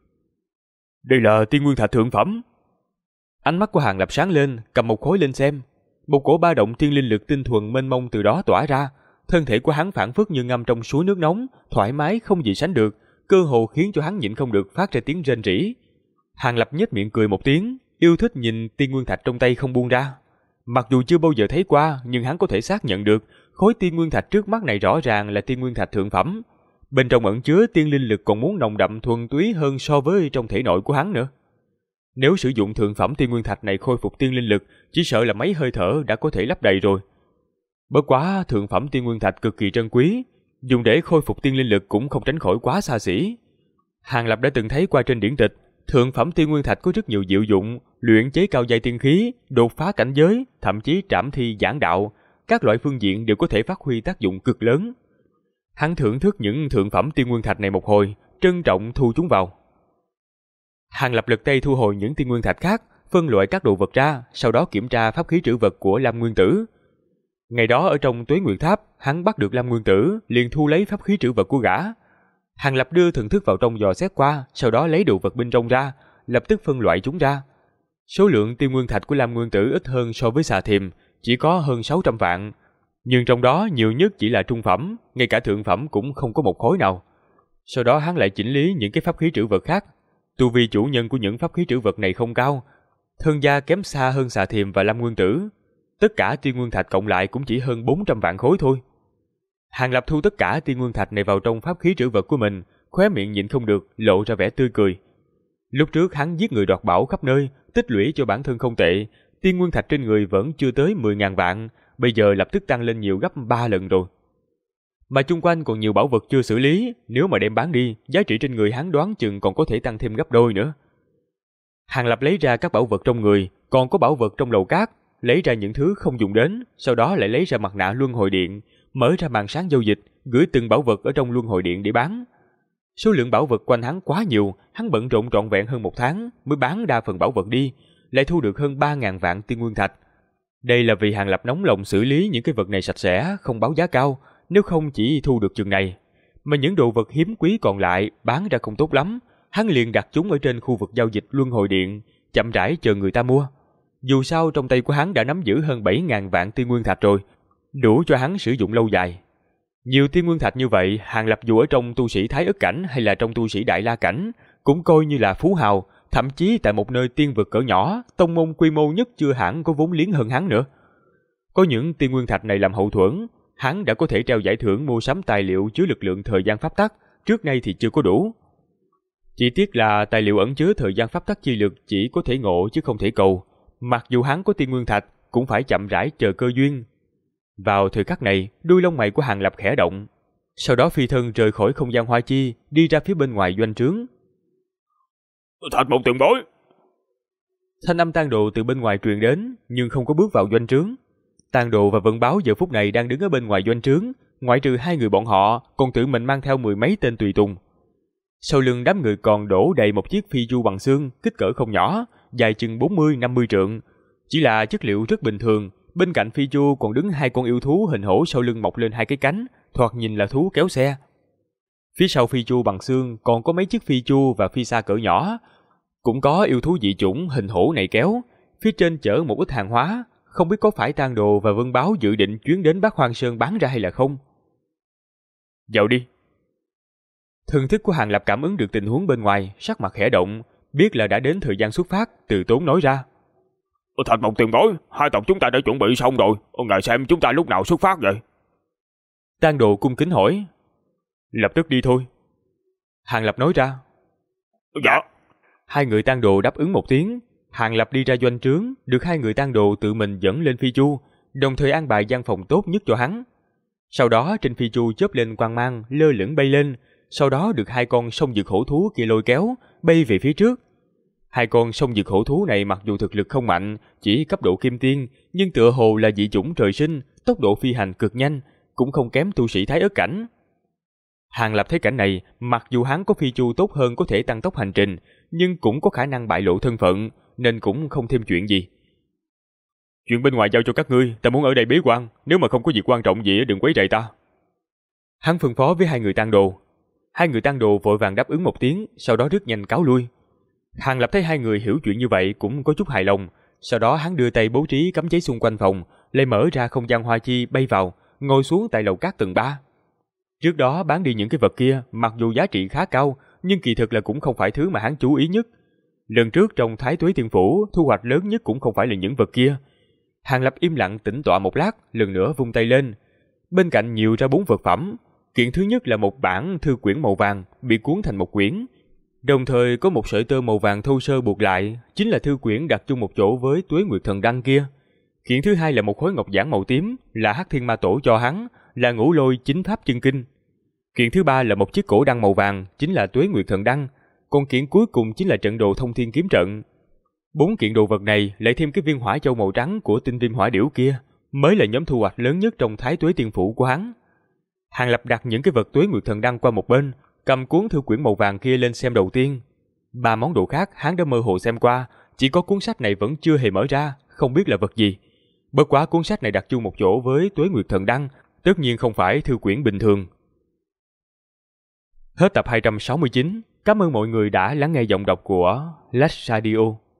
Đây là tiên nguyên thạch thượng phẩm. Ánh mắt của Hàng Lập sáng lên, cầm một khối lên xem. Một cổ ba động tiên linh lực tinh thuần mênh mông từ đó tỏa ra, thân thể của hắn phảng phất như ngâm trong suối nước nóng, thoải mái không gì sánh được, cơ hồ khiến cho hắn nhịn không được phát ra tiếng rên rỉ. Hàng Lập nhếch miệng cười một tiếng, yêu thích nhìn tiên nguyên thạch trong tay không buông ra. Mặc dù chưa bao giờ thấy qua, nhưng hắn có thể xác nhận được, khối tiên nguyên thạch trước mắt này rõ ràng là tiên nguyên thạch thượng phẩm. Bên trong ẩn chứa tiên linh lực còn muốn nồng đậm thuần túy hơn so với trong thể nội của hắn nữa. Nếu sử dụng thượng phẩm tiên nguyên thạch này khôi phục tiên linh lực, chỉ sợ là mấy hơi thở đã có thể lấp đầy rồi. Bất quá thượng phẩm tiên nguyên thạch cực kỳ trân quý, dùng để khôi phục tiên linh lực cũng không tránh khỏi quá xa xỉ. Hàng Lập đã từng thấy qua trên điển tịch, Thượng phẩm tiên nguyên thạch có rất nhiều diệu dụng, luyện chế cao giai tiên khí, đột phá cảnh giới, thậm chí trảm thi giảng đạo, các loại phương diện đều có thể phát huy tác dụng cực lớn. Hắn thưởng thức những thượng phẩm tiên nguyên thạch này một hồi, trân trọng thu chúng vào. Hàng Lập lật tay thu hồi những tiên nguyên thạch khác, phân loại các đồ vật ra, sau đó kiểm tra pháp khí trữ vật của Lam Nguyên Tử. Ngày đó ở trong Tuế Nguyệt Tháp, hắn bắt được Lam Nguyên Tử, liền thu lấy pháp khí trữ vật của gã. Hàng Lập đưa thần thức vào trong dò xét qua, sau đó lấy đồ vật bên trong ra, lập tức phân loại chúng ra. Số lượng tiên nguyên thạch của Lam Nguyên Tử ít hơn so với Xà Thiềm, chỉ có hơn 600 vạn. Nhưng trong đó nhiều nhất chỉ là trung phẩm, ngay cả thượng phẩm cũng không có một khối nào. Sau đó hắn lại chỉnh lý những cái pháp khí trữ vật khác. Tu vi chủ nhân của những pháp khí trữ vật này không cao, thân gia kém xa hơn Xà Thiềm và Lam Nguyên Tử. Tất cả tiên nguyên thạch cộng lại cũng chỉ hơn 400 vạn khối thôi. Hàng Lập thu tất cả tiên nguyên thạch này vào trong pháp khí trữ vật của mình, khóe miệng nhịn không được, lộ ra vẻ tươi cười. Lúc trước hắn giết người đoạt bảo khắp nơi, tích lũy cho bản thân không tệ, tiên nguyên thạch trên người vẫn chưa tới 10.000 vạn, bây giờ lập tức tăng lên nhiều gấp 3 lần rồi. Mà chung quanh còn nhiều bảo vật chưa xử lý, nếu mà đem bán đi, giá trị trên người hắn đoán chừng còn có thể tăng thêm gấp đôi nữa. Hàng Lập lấy ra các bảo vật trong người, còn có bảo vật trong lầu cát, lấy ra những thứ không dùng đến, sau đó lại lấy ra mặt nạ luân hồi điện, mở ra màn sáng giao dịch, gửi từng bảo vật ở trong luân hồi điện để bán. Số lượng bảo vật quanh hắn quá nhiều, hắn bận rộn trọn vẹn hơn 1 tháng mới bán đa phần bảo vật đi, lại thu được hơn 3.000 vạn tiên nguyên thạch. Đây là vì Hàng Lập nóng lòng xử lý những cái vật này sạch sẽ, không báo giá cao, nếu không chỉ thu được chừng này. Mà những đồ vật hiếm quý còn lại bán ra không tốt lắm, hắn liền đặt chúng ở trên khu vực giao dịch luân hồi điện, chậm rãi chờ người ta mua. Dù sao trong tay của hắn đã nắm giữ hơn 7.000 vạn tiên nguyên thạch rồi, đủ cho hắn sử dụng lâu dài. Nhiều tiên nguyên thạch như vậy, Hàng Lập dù ở trong tu sĩ Thái Ức cảnh hay là trong tu sĩ Đại La cảnh, cũng coi như là phú hào, thậm chí tại một nơi tiên vực cỡ nhỏ, tông môn quy mô nhất chưa hẳn có vốn liếng hơn hắn nữa. Có những tiên nguyên thạch này làm hậu thuẫn, hắn đã có thể treo giải thưởng mua sắm tài liệu chứa lực lượng thời gian pháp tắc, trước nay thì chưa có đủ. Chỉ tiếc là tài liệu ẩn chứa thời gian pháp tắc chi lực chỉ có thể ngộ chứ không thể cầu, mặc dù hắn có tiên nguyên thạch, cũng phải chậm rãi chờ cơ duyên. Vào thời khắc này, đuôi lông mày của Hàng Lập khẽ động, sau đó phi thân rời khỏi không gian hoa chi, đi ra phía bên ngoài doanh trướng. Thạch một tiền bối. Thanh âm Tang Đồ từ bên ngoài truyền đến, nhưng không có bước vào doanh trướng. Tang Đồ và Vận Báo giờ phút này đang đứng ở bên ngoài doanh trướng, ngoại trừ 2 người bọn họ, còn tự mình mang theo 10 mấy tên tùy tùng. Sau lưng đám người còn đổ đầy một chiếc phi chu bằng xương, kích cỡ không nhỏ, dài chừng 40-50 trượng, chỉ là chất liệu rất bình thường. Bên cạnh phi chu còn đứng 2 con yêu thú hình hổ sau lưng mọc lên 2 cái cánh, thoạt nhìn là thú kéo xe. Phía sau phi chu bằng xương còn có mấy chiếc phi chu và phi xa cỡ nhỏ, cũng có yêu thú dị chủng hình hổ này kéo. Phía trên chở một ít hàng hóa, không biết có phải Tang Đồ và Vân Báo dự định chuyến đến Bát Hoang Sơn bán ra hay là không. Vào đi. Thần thức của Hàng Lập cảm ứng được tình huống bên ngoài, sắc mặt khẽ động, biết là đã đến thời gian xuất phát, từ tốn nói ra. Thạch một tiền bối, 2 tộc chúng ta đã chuẩn bị xong rồi, ngài xem chúng ta lúc nào xuất phát vậy? Tang Đồ cung kính hỏi. Lập tức đi thôi. Hàng Lập nói ra. Dạ. 2 người Tang Đồ đáp ứng một tiếng. Hàng Lập đi ra doanh trướng, được 2 người Tang Đồ tự mình dẫn lên phi chu, đồng thời an bài gian phòng tốt nhất cho hắn. Sau đó trên phi chu chớp lên quang mang, lơ lửng bay lên, sau đó được 2 con sông dược hổ thú kia lôi kéo, bay về phía trước. 2 con sông dược hổ thú này mặc dù thực lực không mạnh, chỉ cấp độ kim tiên, nhưng tựa hồ là dị chủng trời sinh, tốc độ phi hành cực nhanh, cũng không kém tu sĩ Thái Ức cảnh. Hàng Lập thấy cảnh này, mặc dù hắn có phi chu tốt hơn có thể tăng tốc hành trình, nhưng cũng có khả năng bại lộ thân phận, nên cũng không thêm chuyện gì. Chuyện bên ngoài giao cho các ngươi, ta muốn ở đây bế quan, nếu mà không có việc quan trọng gì đừng quấy rầy ta. Hắn phân phó với 2 người Tang Đồ. 2 người Tang Đồ vội vàng đáp ứng một tiếng, sau đó rất nhanh cáo lui. Hàng Lập thấy 2 người hiểu chuyện như vậy cũng có chút hài lòng, sau đó hắn đưa tay bố trí cấm chế xung quanh phòng, lại mở ra không gian hoa chi bay vào, ngồi xuống tại lầu cát tầng 3. Trước đó bán đi những cái vật kia, mặc dù giá trị khá cao, nhưng kỳ thực là cũng không phải thứ mà hắn chú ý nhất. Lần trước trong Thái Tuế Tiên Phủ, thu hoạch lớn nhất cũng không phải là những vật kia. Hàng Lập im lặng tĩnh tọa một lát, lần nữa vung tay lên. Bên cạnh nhiều ra 4 vật phẩm. Kiện thứ nhất là một bản thư quyển màu vàng, bị cuốn thành một quyển. Đồng thời có một sợi tơ màu vàng thô sơ buộc lại, chính là thư quyển đặt chung một chỗ với Tuế Nguyệt Thần Đăng kia. Kiện thứ hai là một khối ngọc giản màu tím, là Hắc Thiên Ma Tổ cho hắn, là Ngũ Lôi Chính Pháp Chân Kinh. Kiện thứ ba là một chiếc cổ đăng màu vàng, chính là Tuế Nguyệt Thần Đăng. Còn kiện cuối cùng chính là trận đồ thông thiên kiếm trận. 4 kiện đồ vật này lại thêm cái viên hỏa châu màu trắng của tinh viêm hỏa điểu kia, mới là nhóm thu hoạch lớn nhất trong Thái Tuế Tiên Phủ của hắn. Hàng Lập đặt những cái vật Tuế Nguyệt Thần Đăng qua một bên, cầm cuốn thư quyển màu vàng kia lên xem đầu tiên. 3 món đồ khác hắn đã mơ hồ xem qua, chỉ có cuốn sách này vẫn chưa hề mở ra, không biết là vật gì. Bất quá cuốn sách này đặt chung một chỗ với Tuế Nguyệt Thần Đăng, tất nhiên không phải thư quyển bình thường. Hết tập 269. Cảm ơn mọi người đã lắng nghe giọng đọc của Lash Radio.